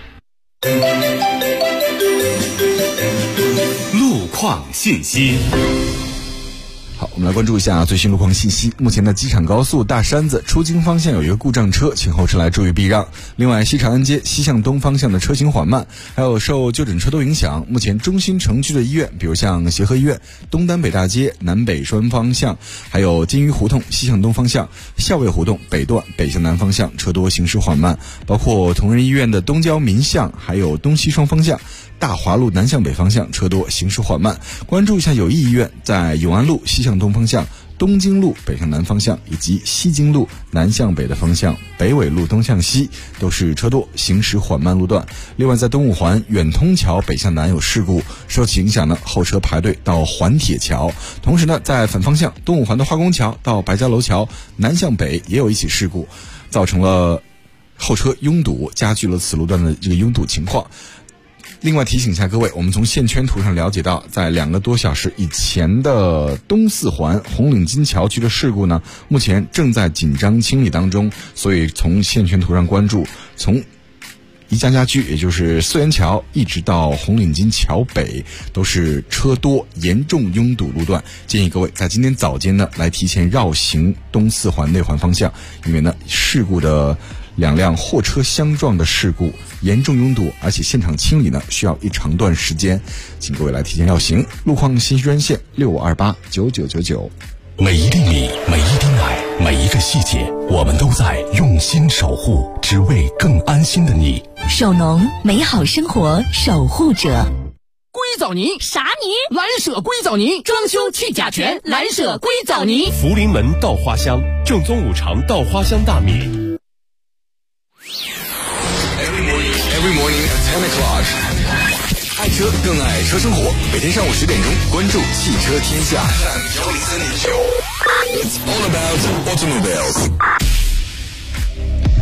路况信息。 好，我们来关注一下最新路况信息。目前的机场高速大山子出京方向有一个故障车，请后车来注意避让。另外，西长安街西向东方向的车行缓慢，还有受就诊车多影响，目前中心城区的医院，比如像协和医院、东单北大街南北双方向，还有金鱼胡同西向东方向、校尉胡同北段北向南方向车多行驶缓慢，包括同仁医院的东郊民巷，还有东西双方向。大华路南向北方向车多行驶缓慢，关注一下友谊医院在永安路西向东方向、东京路北向南方向以及西京路南向北的方向、北纬路东向西都是车多行驶缓慢路段。另外在东五环远通桥北向南有事故，受其影响呢，后车排队到环铁桥。同时呢，在反方向东五环的化工桥到白家楼桥南向北也有一起事故，造成了后车拥堵，加剧了此路段的这个拥堵情况。另外提醒一下各位，我们从线圈图上了解到，在2个多小时以前的东四环红领巾桥区的事故呢，目前正在紧张清理当中，所以从线圈图上关注，从宜家家居也就是四元桥一直到红领巾桥北都是车多严重拥堵路段，建议各位在今天早间呢来提前绕行东四环内环方向，因为呢事故的2辆货车相撞的事故严重拥堵，而且现场清理呢需要一长段时间，请各位来提前绕行。路况信息专线65289999。 每一粒米，每一滴奶，每一个细节，我们都在用心守护，只为更安心的你。 手农，美好生活守护者。 硅藻泥啥泥？ 蓝舍硅藻泥，装修去甲醛，蓝舍硅藻泥。 福临门稻花香，正宗5常稻花香大米。 Every morning at 10 o'clock， 爱车更爱车生活。每天上午10点钟，关注汽车天下。It's all about automobiles。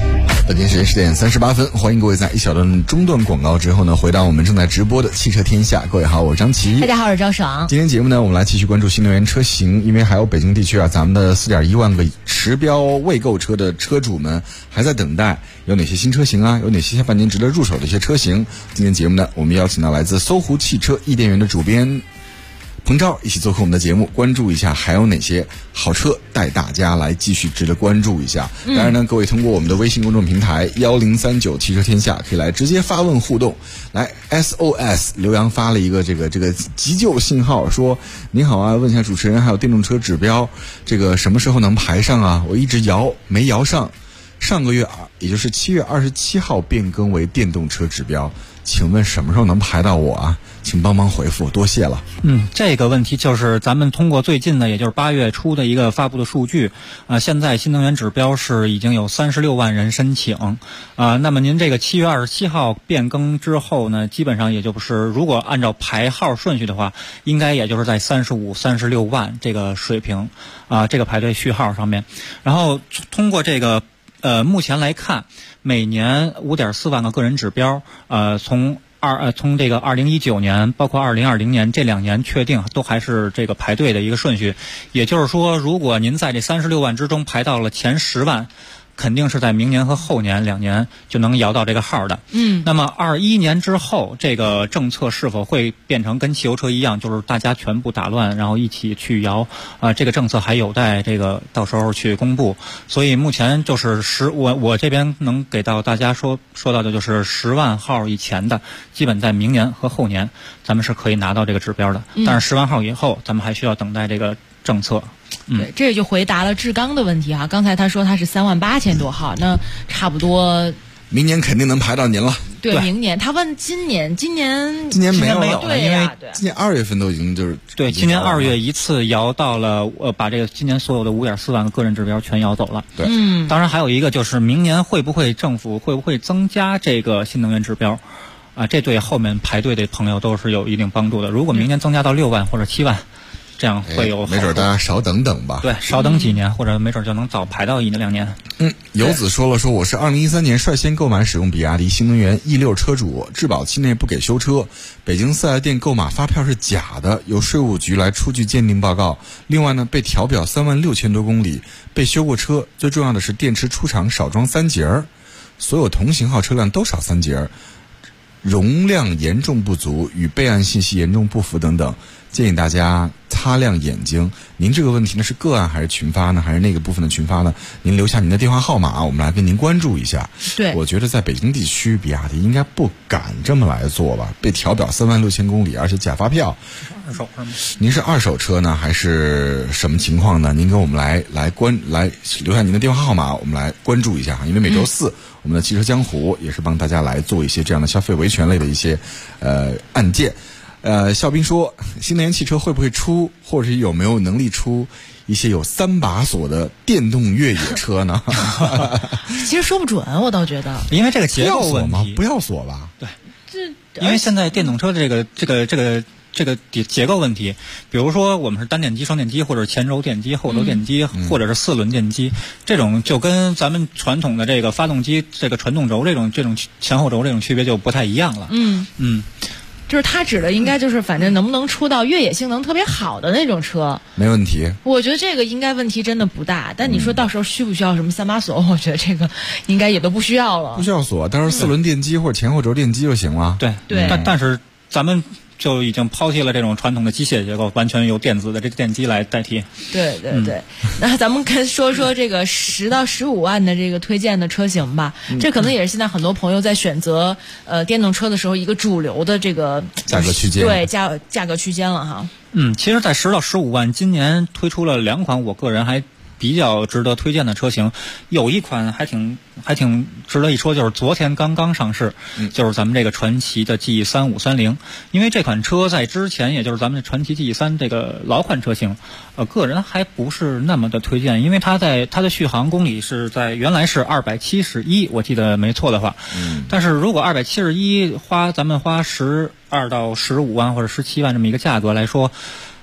本间时间10点38分，欢迎各位在一小段中段广告之后呢，回到我们正在直播的汽车天下。各位好，我是张琪。 大家好，我是赵爽。 今天节目呢，我们来继续关注新能源车型，因为还有北京地区啊，咱们的4.1万个持标未购车的车主们还在等待，有哪些新车型啊？有哪些下半年值得入手的一些车型？今天节目呢，我们邀请到来自搜狐汽车易店源的主编彭钊一起做客我们的节目，关注一下还有哪些好车带大家来继续值得关注一下。当然呢，各位通过我们的微信公众平台1039汽车天下可以来直接发问互动。来 SOS 刘洋发了一个这个急救信号，说您好啊，问一下主持人，还有电动车指标这个什么时候能排上啊？我一直摇没摇上，上个月也就是7月27号变更为电动车指标，请问什么时候能排到我啊？请帮忙回复，多谢了。 这个问题就是咱们通过最近的，也就是8月初的一个发布的数据，现在新能源指标是已经有36万人申请，那么您这个7月27号变更之后呢，基本上也就是如果按照排号顺序的话，应该也就是在35、36万这个水平，这个排队序号上面。然后通过这个目前来看，每年5.4万个个人指标，从这个2019年包括2020年这2年确定都还是这个排队的一个顺序，也就是说，如果您在这36万之中排到了前10万，肯定是在明年和后年2年就能摇到这个号的。那么21年之后，这个政策是否会变成跟汽油车一样，就是大家全部打乱，然后一起去摇？这个政策还有待这个到时候去公布。所以目前就是我这边能给到大家说到的就是10万号以前的，基本在明年和后年咱们是可以拿到这个指标的。但是10万号以后，咱们还需要等待这个政策。 对，这也就回答了志刚的问题啊。刚才他说他是38000多号，那差不多明年肯定能排到您了。 对，明年他问今年没有了，因为今年2月份都已经就是对，今年2月一次摇到了，把这个今年所有的5.4万个个人指标全摇走了。 对， 当然还有一个就是明年政府会不会增加这个新能源指标？这对后面排队的朋友都是有一定帮助的。如果明年增加到6万或者7万。这样会有没准大家少等等吧。 对，少等几年，或者没准就能早排到1、2年。 游子说我是2013年率先购买使用比亚迪新能源 E6 车主，质保期内不给修车，北京4S店购买发票是假的，由税务局来出具鉴定报告。另外呢，被调表36000多公里，被修过车，最重要的是电池出厂少装3节，所有同型号车辆都少3节，容量严重不足，与备案信息严重不符等等。建议大家擦亮眼睛。您这个问题呢是个案还是群发呢？还是那个部分的群发呢？您留下您的电话号码，我们来跟您关注一下。 对， 我觉得在北京地区，比亚迪应该不敢这么来做吧？被调表36000公里，而且假发票。 二手是吗？ 您是二手车呢，还是什么情况呢？您跟我们来留下您的电话号码，我们来关注一下。因为每周4，我们的汽车江湖也是帮大家来做一些这样的消费维权类的一些案件。肖斌说，新能源汽车会不会出，或者是有没有能力出一些有3把锁的电动越野车呢？ 其实说不准，我倒觉得， 因为这个结构问题， 不要锁吧？ 对，因为现在电动车这个结构问题，比如说我们是单电机、双电机，或者前轴电机、后轴电机，或者是4轮电机，这种就跟咱们传统的这个发动机这个传动轴这种前后轴这种区别就不太一样了。 就是他指的应该就是反正能不能出到越野性能特别好的那种车， 没问题。 我觉得这个应该问题真的不大，但你说到时候需不需要什么3把锁，我觉得这个应该也都不需要了。 不需要锁，但是4轮电机或者前后轴电机就行了。 对，但是咱们就已经抛弃了这种传统的机械结构，完全由电子的这个电机来代替。 对，那咱们说这个10到15万的这个推荐的车型吧，这可能也是现在很多朋友在选择电动车的时候一个主流的这个价格区间。 对，价格区间了哈。 其实在10到15万，今年推出了2款我个人还比较值得推荐的车型，有一款还挺值得一说，就是昨天刚上市，就是咱们这个传祺的 GE3530。因为这款车在之前，也就是咱们的传祺 GE3 这个老款车型，个人还不是那么的推荐，因为它的续航公里是在原来是271，我记得没错的话，但是如果271咱们花12到15万或者17万这么一个价格来说，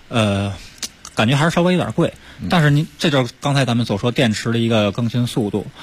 感觉还是稍微有点贵。但是这就是刚才咱们所说电池的一个更新速度。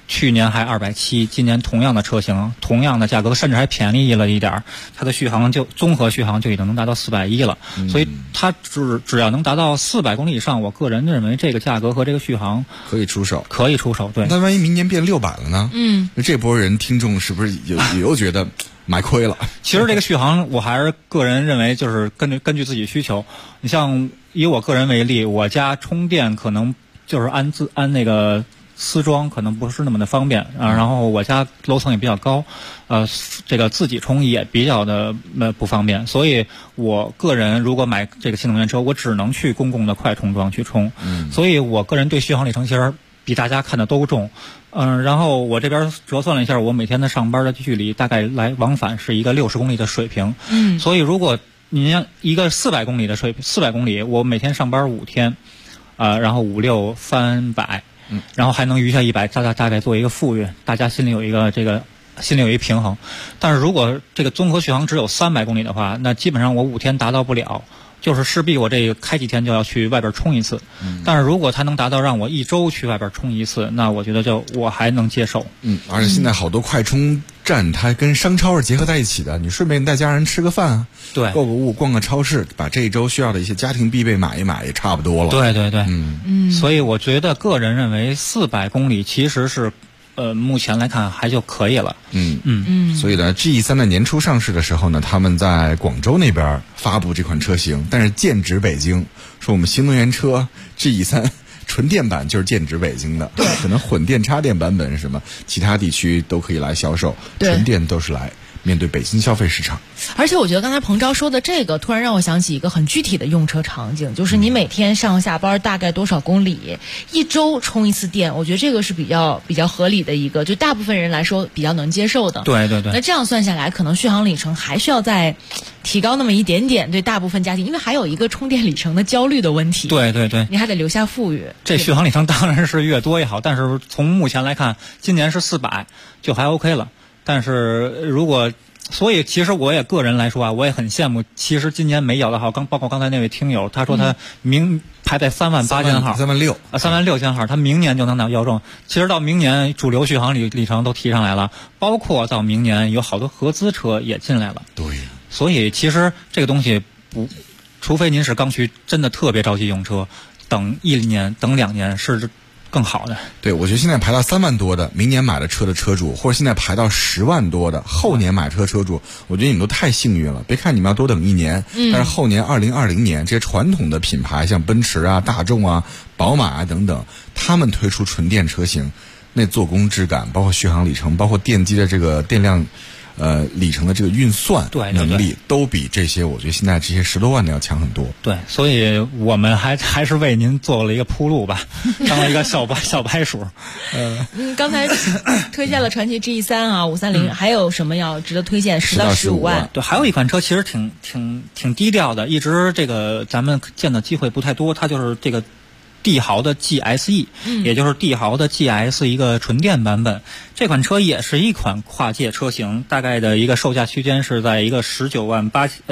去年还270，今年同样的车型，同样的价格，甚至还便宜了一点，它的续航综合续航就已经能达到410了。所以它只要能达到400公里以上，我个人认为这个价格和这个续航可以出手。 对。 那万一明年变600了呢？这波人听众是不是又觉得买亏了？ 其实这个续航，我还是个人认为就是根据自己需求。你像以我个人为例，我家充电可能就是安那个私装可能不是那么的方便啊，然后我家楼层也比较高，这个自己充也比较的不方便，所以我个人如果买这个新能源车，我只能去公共的快充桩去充，所以我个人对续航里程其实比大家看的都重，然后我这边折算了一下，我每天的上班的距离大概来往返是一个60公里的水平，所以如果你像一个400公里，我每天上班5天，然后5、6、300。然后还能余下100，大概做一个富裕，大家心里有一平衡。但是如果这个综合续航只有300公里的话，那基本上我5天达到不了，就是势必我这个开几天就要去外边充一次。但是如果它能达到让我1周去外边充一次，那我觉得我还能接受。 而且现在好多快充站它跟商超是结合在一起的，你顺便带家人吃个饭啊， 对， 购个物，逛个超市，把这一周需要的一些家庭必备买一买也差不多了。 对，所以我觉得个人认为400公里其实是目前来看还就可以了。 所以呢 ，GE3 的年初上市的时候呢，他们在广州那边发布这款车型，但是剑指北京，说我们新能源车 GE3 纯电版就是剑指北京的，可能混电插电版本是什么，其他地区都可以来销售，纯电都是来面对北京消费市场。 而且我觉得刚才彭钊说的这个，突然让我想起一个很具体的用车场景，就是你每天上下班大概多少公里，1周充一次电，我觉得这个是比较合理的一个，就大部分人来说比较能接受的。 对。 那这样算下来，可能续航里程还需要再提高那么一点点，对大部分家庭，因为还有一个充电里程的焦虑的问题。 对， 你还得留下富裕。 这续航里程当然是越多越好，但是从目前来看，今年是400就还 OK 了。但是所以其实我也个人来说啊，我也很羡慕，其实今年没摇的好，包括刚才那位听友，他说他排在38000号，36000号，他明年就能拿摇中。其实到明年主流续航里程都提上来了，包括到明年有好多合资车也进来了。 对， 所以其实这个东西除非您是刚需，真的特别着急用车，等1年等2年是更好的。 对，我觉得现在排到3万多的明年买的车的车主，或者现在排到10万多的后年买车车主，我觉得你们都太幸运了。别看你们要多等1年，但是后年2020年这些传统的品牌，像奔驰啊、大众啊、宝马啊等等，他们推出纯电车型，那做工质感，包括续航里程，包括电机的这个电量里程的这个运算能力，都比这些我觉得现在这些10多万的要强很多。 对，所以我们还是为您做了一个铺路吧，当了一个小白鼠。 刚才推荐了传祺 G3 啊530，还有什么要值得推荐？10到15万。 对，还有一款车其实挺低调的，一直这个咱们见的机会不太多，它就是这个帝豪的 GSE，也就是帝豪的 GS 一个纯电版本。这款车也是一款跨界车型，大概的一个售价区间是在一个11万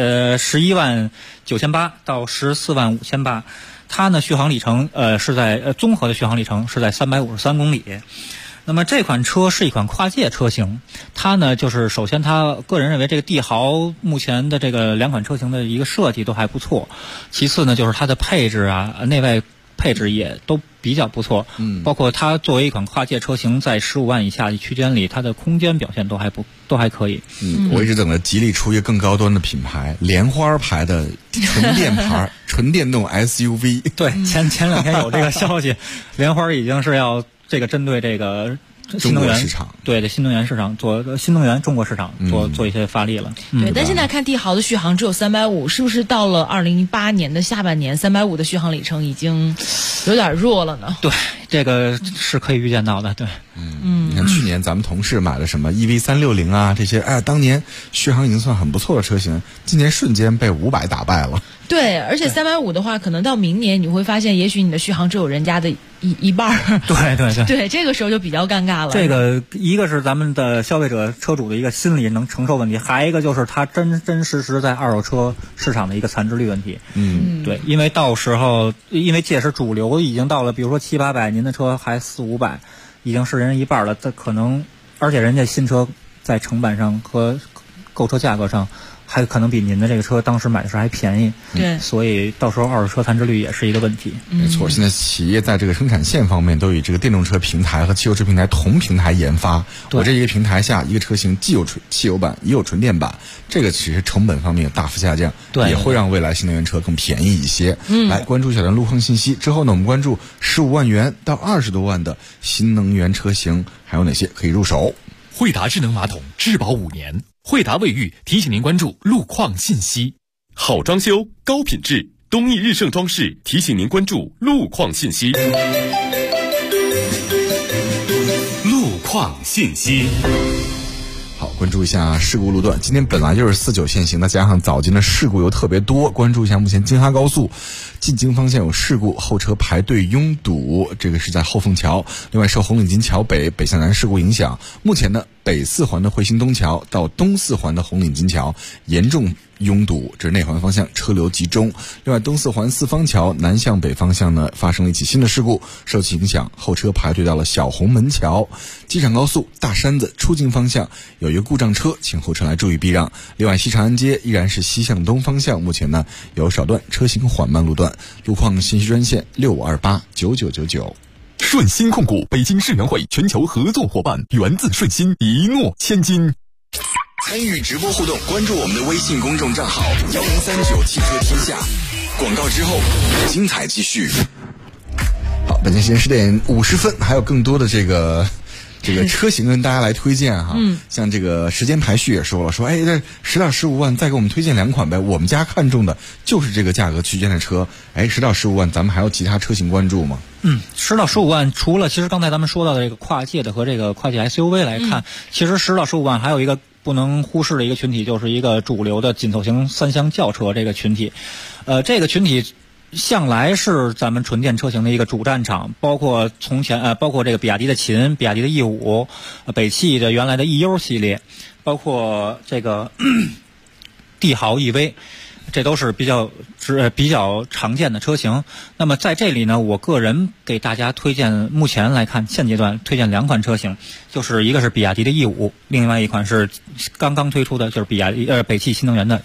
9800到14万5800。它呢续航里程是在综合的续航里程是在353公里。那么这款车是一款跨界车型，它呢就是首先他个人认为这个帝豪目前的这个2款车型的一个设计都还不错，其次呢就是它的配置啊内外配置也都比较不错，包括它作为一款跨界车型，在15万以下的区间里，它的空间表现都还可以。 我一直等着吉利出一个更高端的品牌，莲花牌的纯电牌纯电动 SUV。 对，前2天有这个消息，莲花已经是要这个针对这个新能源市场， 对新能源市场做新能源中国市场做一些发力了。 对，但现在看帝豪的续航只有350，是不是到了2018年的下半年，350的续航里程已经有点弱了呢？ 对，这个是可以预见到的。对， 你看去年咱们同事买的什么 EV360啊这些，当年续航已经算很不错的车型，今年瞬间被500打败了。 对，而且350的话，可能到明年你会发现，也许你的续航只有人家的一半。对，这个时候就比较尴尬了。 这个一个是咱们的消费者车主的一个心理能承受问题，还一个就是它真实在二手车市场的一个残值率问题。对，因为到时候，因为届时主流已经到了，比如说700-800，您的车还400-500。 已经是人一半了，这可能而且人家新车在成本上和购车价格上还可能比您的这个车当时买的时候还便宜， 对， 所以到时候二手车残值率也是一个问题。 没错，现在企业在这个生产线方面都以这个电动车平台和汽油车平台同平台研发。我这一个平台下，一个车型既有汽油版也有纯电版，这个其实成本方面大幅下降， 对， 也会让未来新能源车更便宜一些。来关注小段路况信息之后呢，我们关注15万元到20多万的新能源车型还有哪些可以入手。 惠达智能马桶质保5年，惠达卫浴提醒您关注路况信息。好装修高品质，东义日盛装饰提醒您关注路况信息。路况信息。 好，关注一下事故路段。今天本来就是49限行，再加上早间的事故又特别多，关注一下目前京哈高速进京方向有事故，后车排队拥堵，这个是在后凤桥。另外受红领巾桥北北向南事故影响，目前呢北4环的惠新东桥到东4环的红领巾桥严重拥堵，这是内环方向车流集中。另外东4环四方桥南向北方向呢发生了一起新的事故，受其影响后车排队到了小红门桥。机场高速大山子出京方向有一个故障车，请后车来注意避让。另外西长安街依然是西向东方向，目前呢有少段车行缓慢路段。路况信息专线65289999。 顺鑫控股北京世园会全球合作伙伴，源自顺鑫，一诺千金。 参与直播互动，关注我们的微信公众账号1039汽车天下。广告之后，精彩继续。 好，本期时间10点50分，还有更多的这个车型跟大家来推荐哈。像这个时间排序也说了，说哎，这10到15万再给我们推荐2款呗。我们家看中的就是这个价格区间的车。哎，10到15万，咱们还有其他车型关注吗 ？10到15万，除了其实刚才咱们说到的这个跨界的和这个跨界 SUV 来看，其实10到15万还有一个不能忽视的一个群体，就是一个主流的紧凑型3厢轿车这个群体。这个群体向来是咱们纯电车型的一个主战场，包括包括这个比亚迪的秦、比亚迪的 E5、北汽的原来的 EU 系列，包括这个帝豪 EV。这都是比较常见的车型。那么在这里呢，我个人给大家推荐，目前来看现阶段推荐2款车型，就是一个是比亚迪的 E5， 另外一款是刚刚推出的，就是北汽新能源的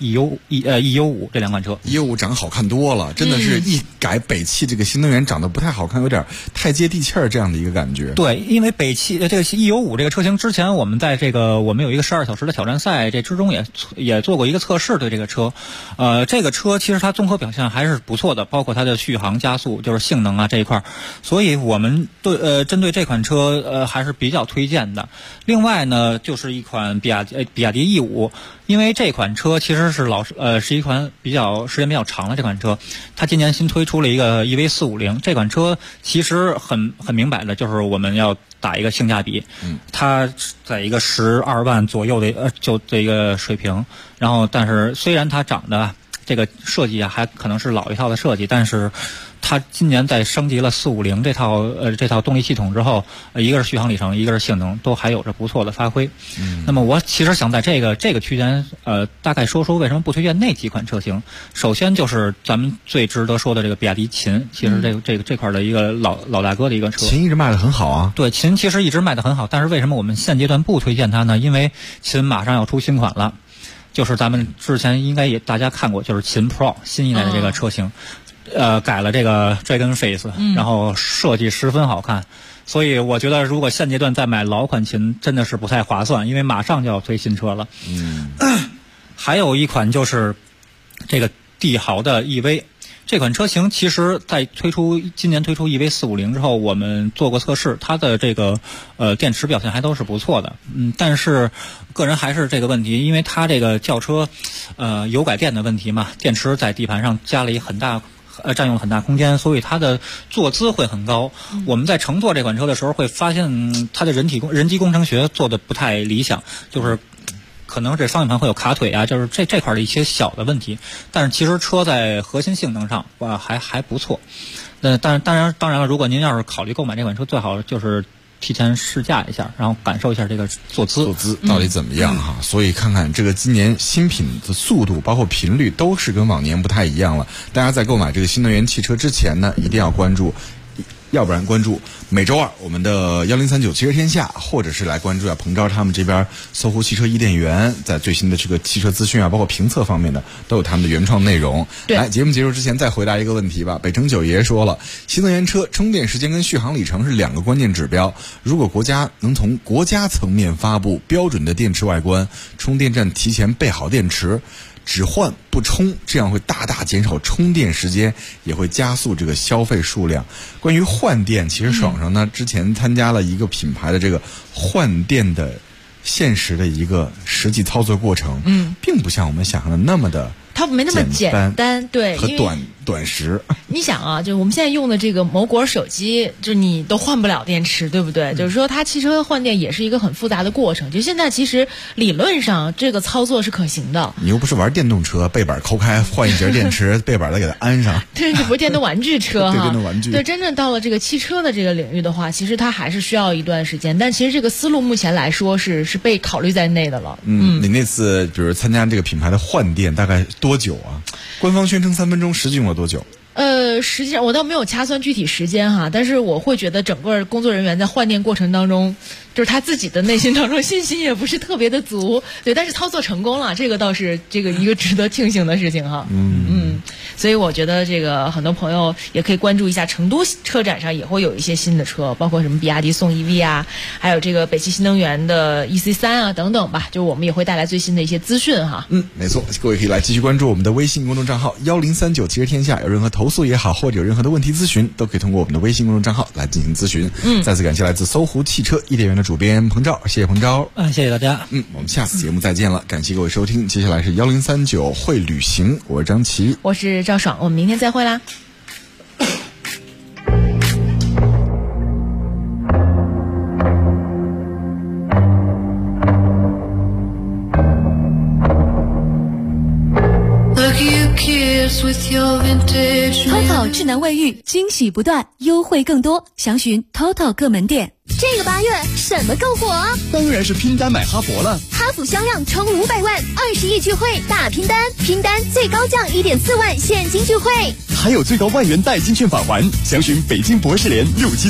EU5 这2款车。 EU5 长好看多了，真的是一改北汽这个新能源长得不太好看，有点太接地气儿这样的一个感觉。 对，因为北汽这个 EU5 这个车型之前我们在我们有一个12小时的挑战赛这之中也做过一个测试对这个车。这个车其实它综合表现还是不错的，包括它的续航加速，就是性能啊这一块，所以我们针对这款车还是比较推荐的。另外呢，就是一款比亚迪 E5， 因为这款车其实是一款时间比较长的这款车，它今年新推出了一个 EV450， 这款车其实很明摆的就是我们要打一个性价比，它在一个12万左右的就这个水平，然后但是虽然它长得这个设计还可能是老一套的设计，但是它今年在升级了450这套动力系统之后，一个是续航里程，一个是性能，都还有着不错的发挥。那么我其实想在这个区间大概说说为什么不推荐那几款车型。首先就是咱们最值得说的这个比亚迪秦，其实这块的一个老大哥的一个车。 秦一直卖得很好啊。 对，秦其实一直卖得很好，但是为什么我们现阶段不推荐它呢？因为秦马上要出新款了。就是咱们之前应该也大家看过，就是秦 Pro 新一代的这个车型，改了这个 Dragon Face，然后设计十分好看，所以我觉得如果现阶段再买老款秦真的是不太划算，因为马上就要推新车了。还有一款就是这个帝豪的 EV。这款车型其实在今年推出 EV450 之后，我们做过测试，它的这个电池表现还都是不错的。但是个人还是这个问题，因为它这个轿车油改电的问题嘛，电池在底盘上加了占用了很大空间，所以它的坐姿会很高。我们在乘坐这款车的时候会发现它的人机工程学做的不太理想，就是可能这方向盘会有卡腿啊，就是这块的一些小的问题，但是其实车在核心性能上还不错。当然了，如果您要是考虑购买这款车，最好就是提前试驾一下，然后感受一下这个坐姿到底怎么样哈。所以看看这个今年新品的速度包括频率都是跟往年不太一样了。大家在购买这个新能源汽车之前呢，一定要关注要不然关注每周二我们的1039汽车天下，或者是来关注一下彭昭他们这边搜狐汽车伊甸园在最新的这个汽车资讯啊，包括评测方面的都有他们的原创内容。来，节目结束之前再回答一个问题吧。北城九爷说了，新能源车充电时间跟续航里程是2个关键指标，如果国家能从国家层面发布标准的电池外观，充电站提前备好电池，只换不充，这样会大大减少充电时间，也会加速这个消费数量。关于换电，其实爽爽呢之前参加了一个品牌的这个换电的现实的一个实际操作过程，并不像我们想象的那么的它没那么简单，对， 和短时。 你想啊，就我们现在用的这个某果手机，就你都换不了电池，对不对？就是说它汽车换电也是一个很复杂的过程。就现在其实理论上这个操作是可行的。 你又不是玩电动车，背板抠开换一节电池，背板再给它安上。 对，这不是电动玩具车哈。 对，电动玩具。 对，真正到了这个汽车的这个领域的话，其实它还是需要一段时间。但其实这个思路目前来说是被考虑在内的了。 你那次比如参加这个品牌的换电大概多久啊？官方宣称3分钟，实际用了多久？ 实际上我倒没有掐算具体时间哈，但是我会觉得整个工作人员在换电过程当中，就是他自己的内心当中信心也不是特别的足，对，但是操作成功了，这个倒是这个一个值得庆幸的事情哈。所以我觉得这个很多朋友也可以关注一下成都车展上也会有一些新的车，包括什么比亚迪宋 EV 啊，还有这个北汽新能源的 EC3 啊等等吧，就我们也会带来最新的一些资讯哈。 没错，各位可以来继续关注我们的微信公众账号1039汽车天下，有任何投诉也好，或者有任何的问题咨询，都可以通过我们的微信公众账号来进行咨询。再次感谢来自搜狐汽车伊甸园的主编彭昭，谢谢彭昭。 谢谢大家。 我们下次节目再见了，感谢各位收听。接下来是1039会旅行，我是张琪， 我是赵爽，我们明天再会啦。 TOTO 智能卫浴，惊喜不断，优惠更多，详询 TOTO 各门店。 这个8月什么更火？ 当然是拼单买哈佛了。 哈弗销量冲500万，20亿聚会大拼单，拼单最高降1.4万现金聚会， 还有最高万元代金券返还，详询北京博士联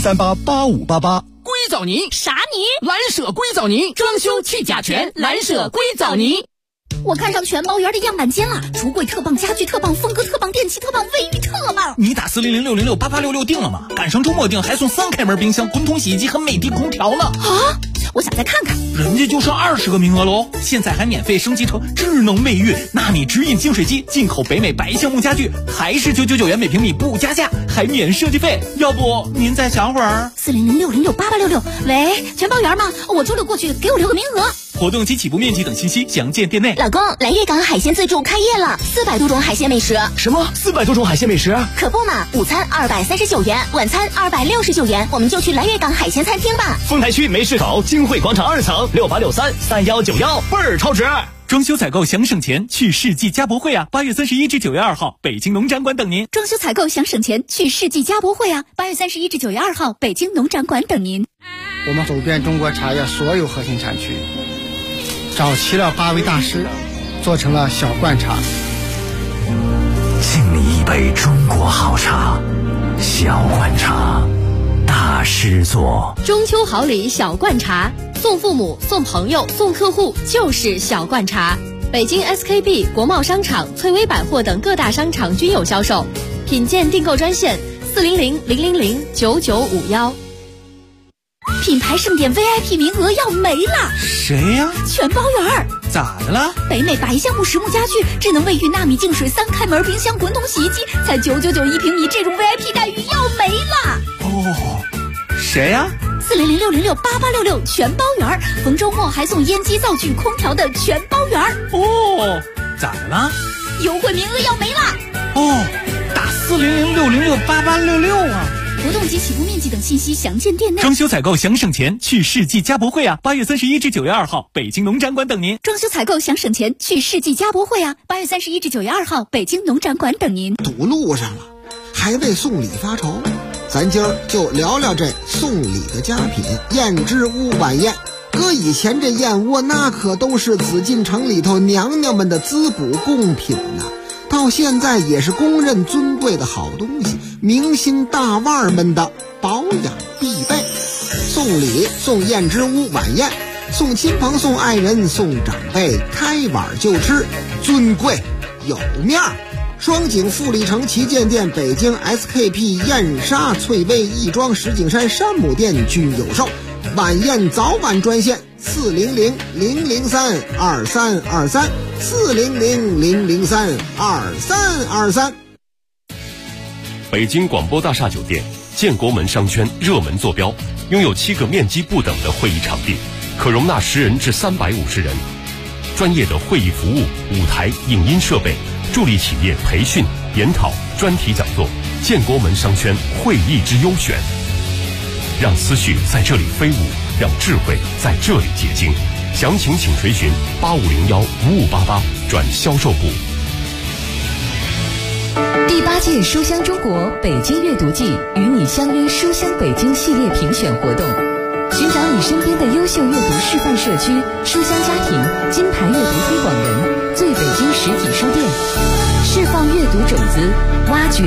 67388588。 硅藻泥啥泥？蓝舍硅藻泥，装修去甲醛，蓝舍硅藻泥。 我看上全包园的样板间了，橱柜特棒，家具特棒，风格特棒，电器特棒，卫浴特棒。 你打40060688866订了吗？赶上周末订还送3开门冰箱、滚筒洗衣机和美的空调呢。 啊！我想再看看。 人家就剩20个名额喽，现在还免费升级成智能卫浴、纳米直饮净水机，进口北美白橡木家具，还是999元每平米不加价，还免设计费。要不您再想会儿 ？40060688866。喂，全包园吗？我周6过去，给我留个名额。 活动及起步面积等信息详见店内。 老公，来粤港海鲜自助开业了，400多种海鲜美食。 什么400多种海鲜美食？ 可不嘛，午餐239元，晚餐269元，我们就去来粤港海鲜餐厅吧。 丰台区梅市口金汇广场2层68633191，倍儿超值。 装修采购想省钱，去世纪家博会啊！8月31至9月2号，北京农展馆等您。 装修采购想省钱，去世纪家博会啊！8月31至9月2号，北京农展馆等您。 我们走遍中国茶叶所有核心产区，找齐了8位大师，做成了小罐茶。 敬你一杯中国好茶，小罐茶，大师做。 中秋好礼小罐茶，送父母、送朋友、送客户就是小罐茶。北京 SKB、国贸商场、翠微百货等各大商场均有销售。品鉴订购专线400000991。品牌盛典 VIP 名额要没了。 谁呀？ 全包园。 咋的了？ 北美白橡木实木家具、智能卫浴、纳米净水、3开门冰箱、滚筒洗衣机，才999一平米，这种 VIP 待遇要没了。 哦，谁呀 ？40060688866全包园，逢周末还送烟机、灶具、空调的全包园。 哦，咋的了？ 优惠名额要没了。 哦，打40060688866啊！ 活动及起步面积等信息详见店内。 装修采购想省钱，去世纪家博会啊！8月31至9月2号，北京农展馆等您。 装修采购想省钱，去世纪家博会啊！8月31至9月2号，北京农展馆等您。 堵路上了，还为送礼发愁，咱今儿就聊聊这送礼的佳品燕之屋晚宴。搁以前这燕窝那可都是紫禁城里头娘娘们的滋补贡品呐，到现在也是公认尊贵的好东西，明星大腕们的保养必备。送礼送燕之屋晚宴，送亲朋送爱人送长辈，开碗就吃，尊贵有面儿。双井富力城旗舰店、北京 SKP 燕莎翠微亦庄石景山山姆店均有售。晚宴早晚专线400-003-2323，400-003-2323。 北京广播大厦酒店建国门商圈热门坐标，拥有7个面积不等的会议场地，可容纳10人至350人。专业的会议服务、舞台、影音设备，助力企业培训、研讨、专题讲座。建国门商圈会议之优选，让思绪在这里飞舞，让智慧在这里结晶。详情请垂询8501-5588转销售部。 第8届书香中国北京阅读季与你相约书香北京系列评选活动，寻找你身边的优秀阅读示范社区、书香家庭、金牌阅读推广人、最北京实体书店，释放阅读种子，挖掘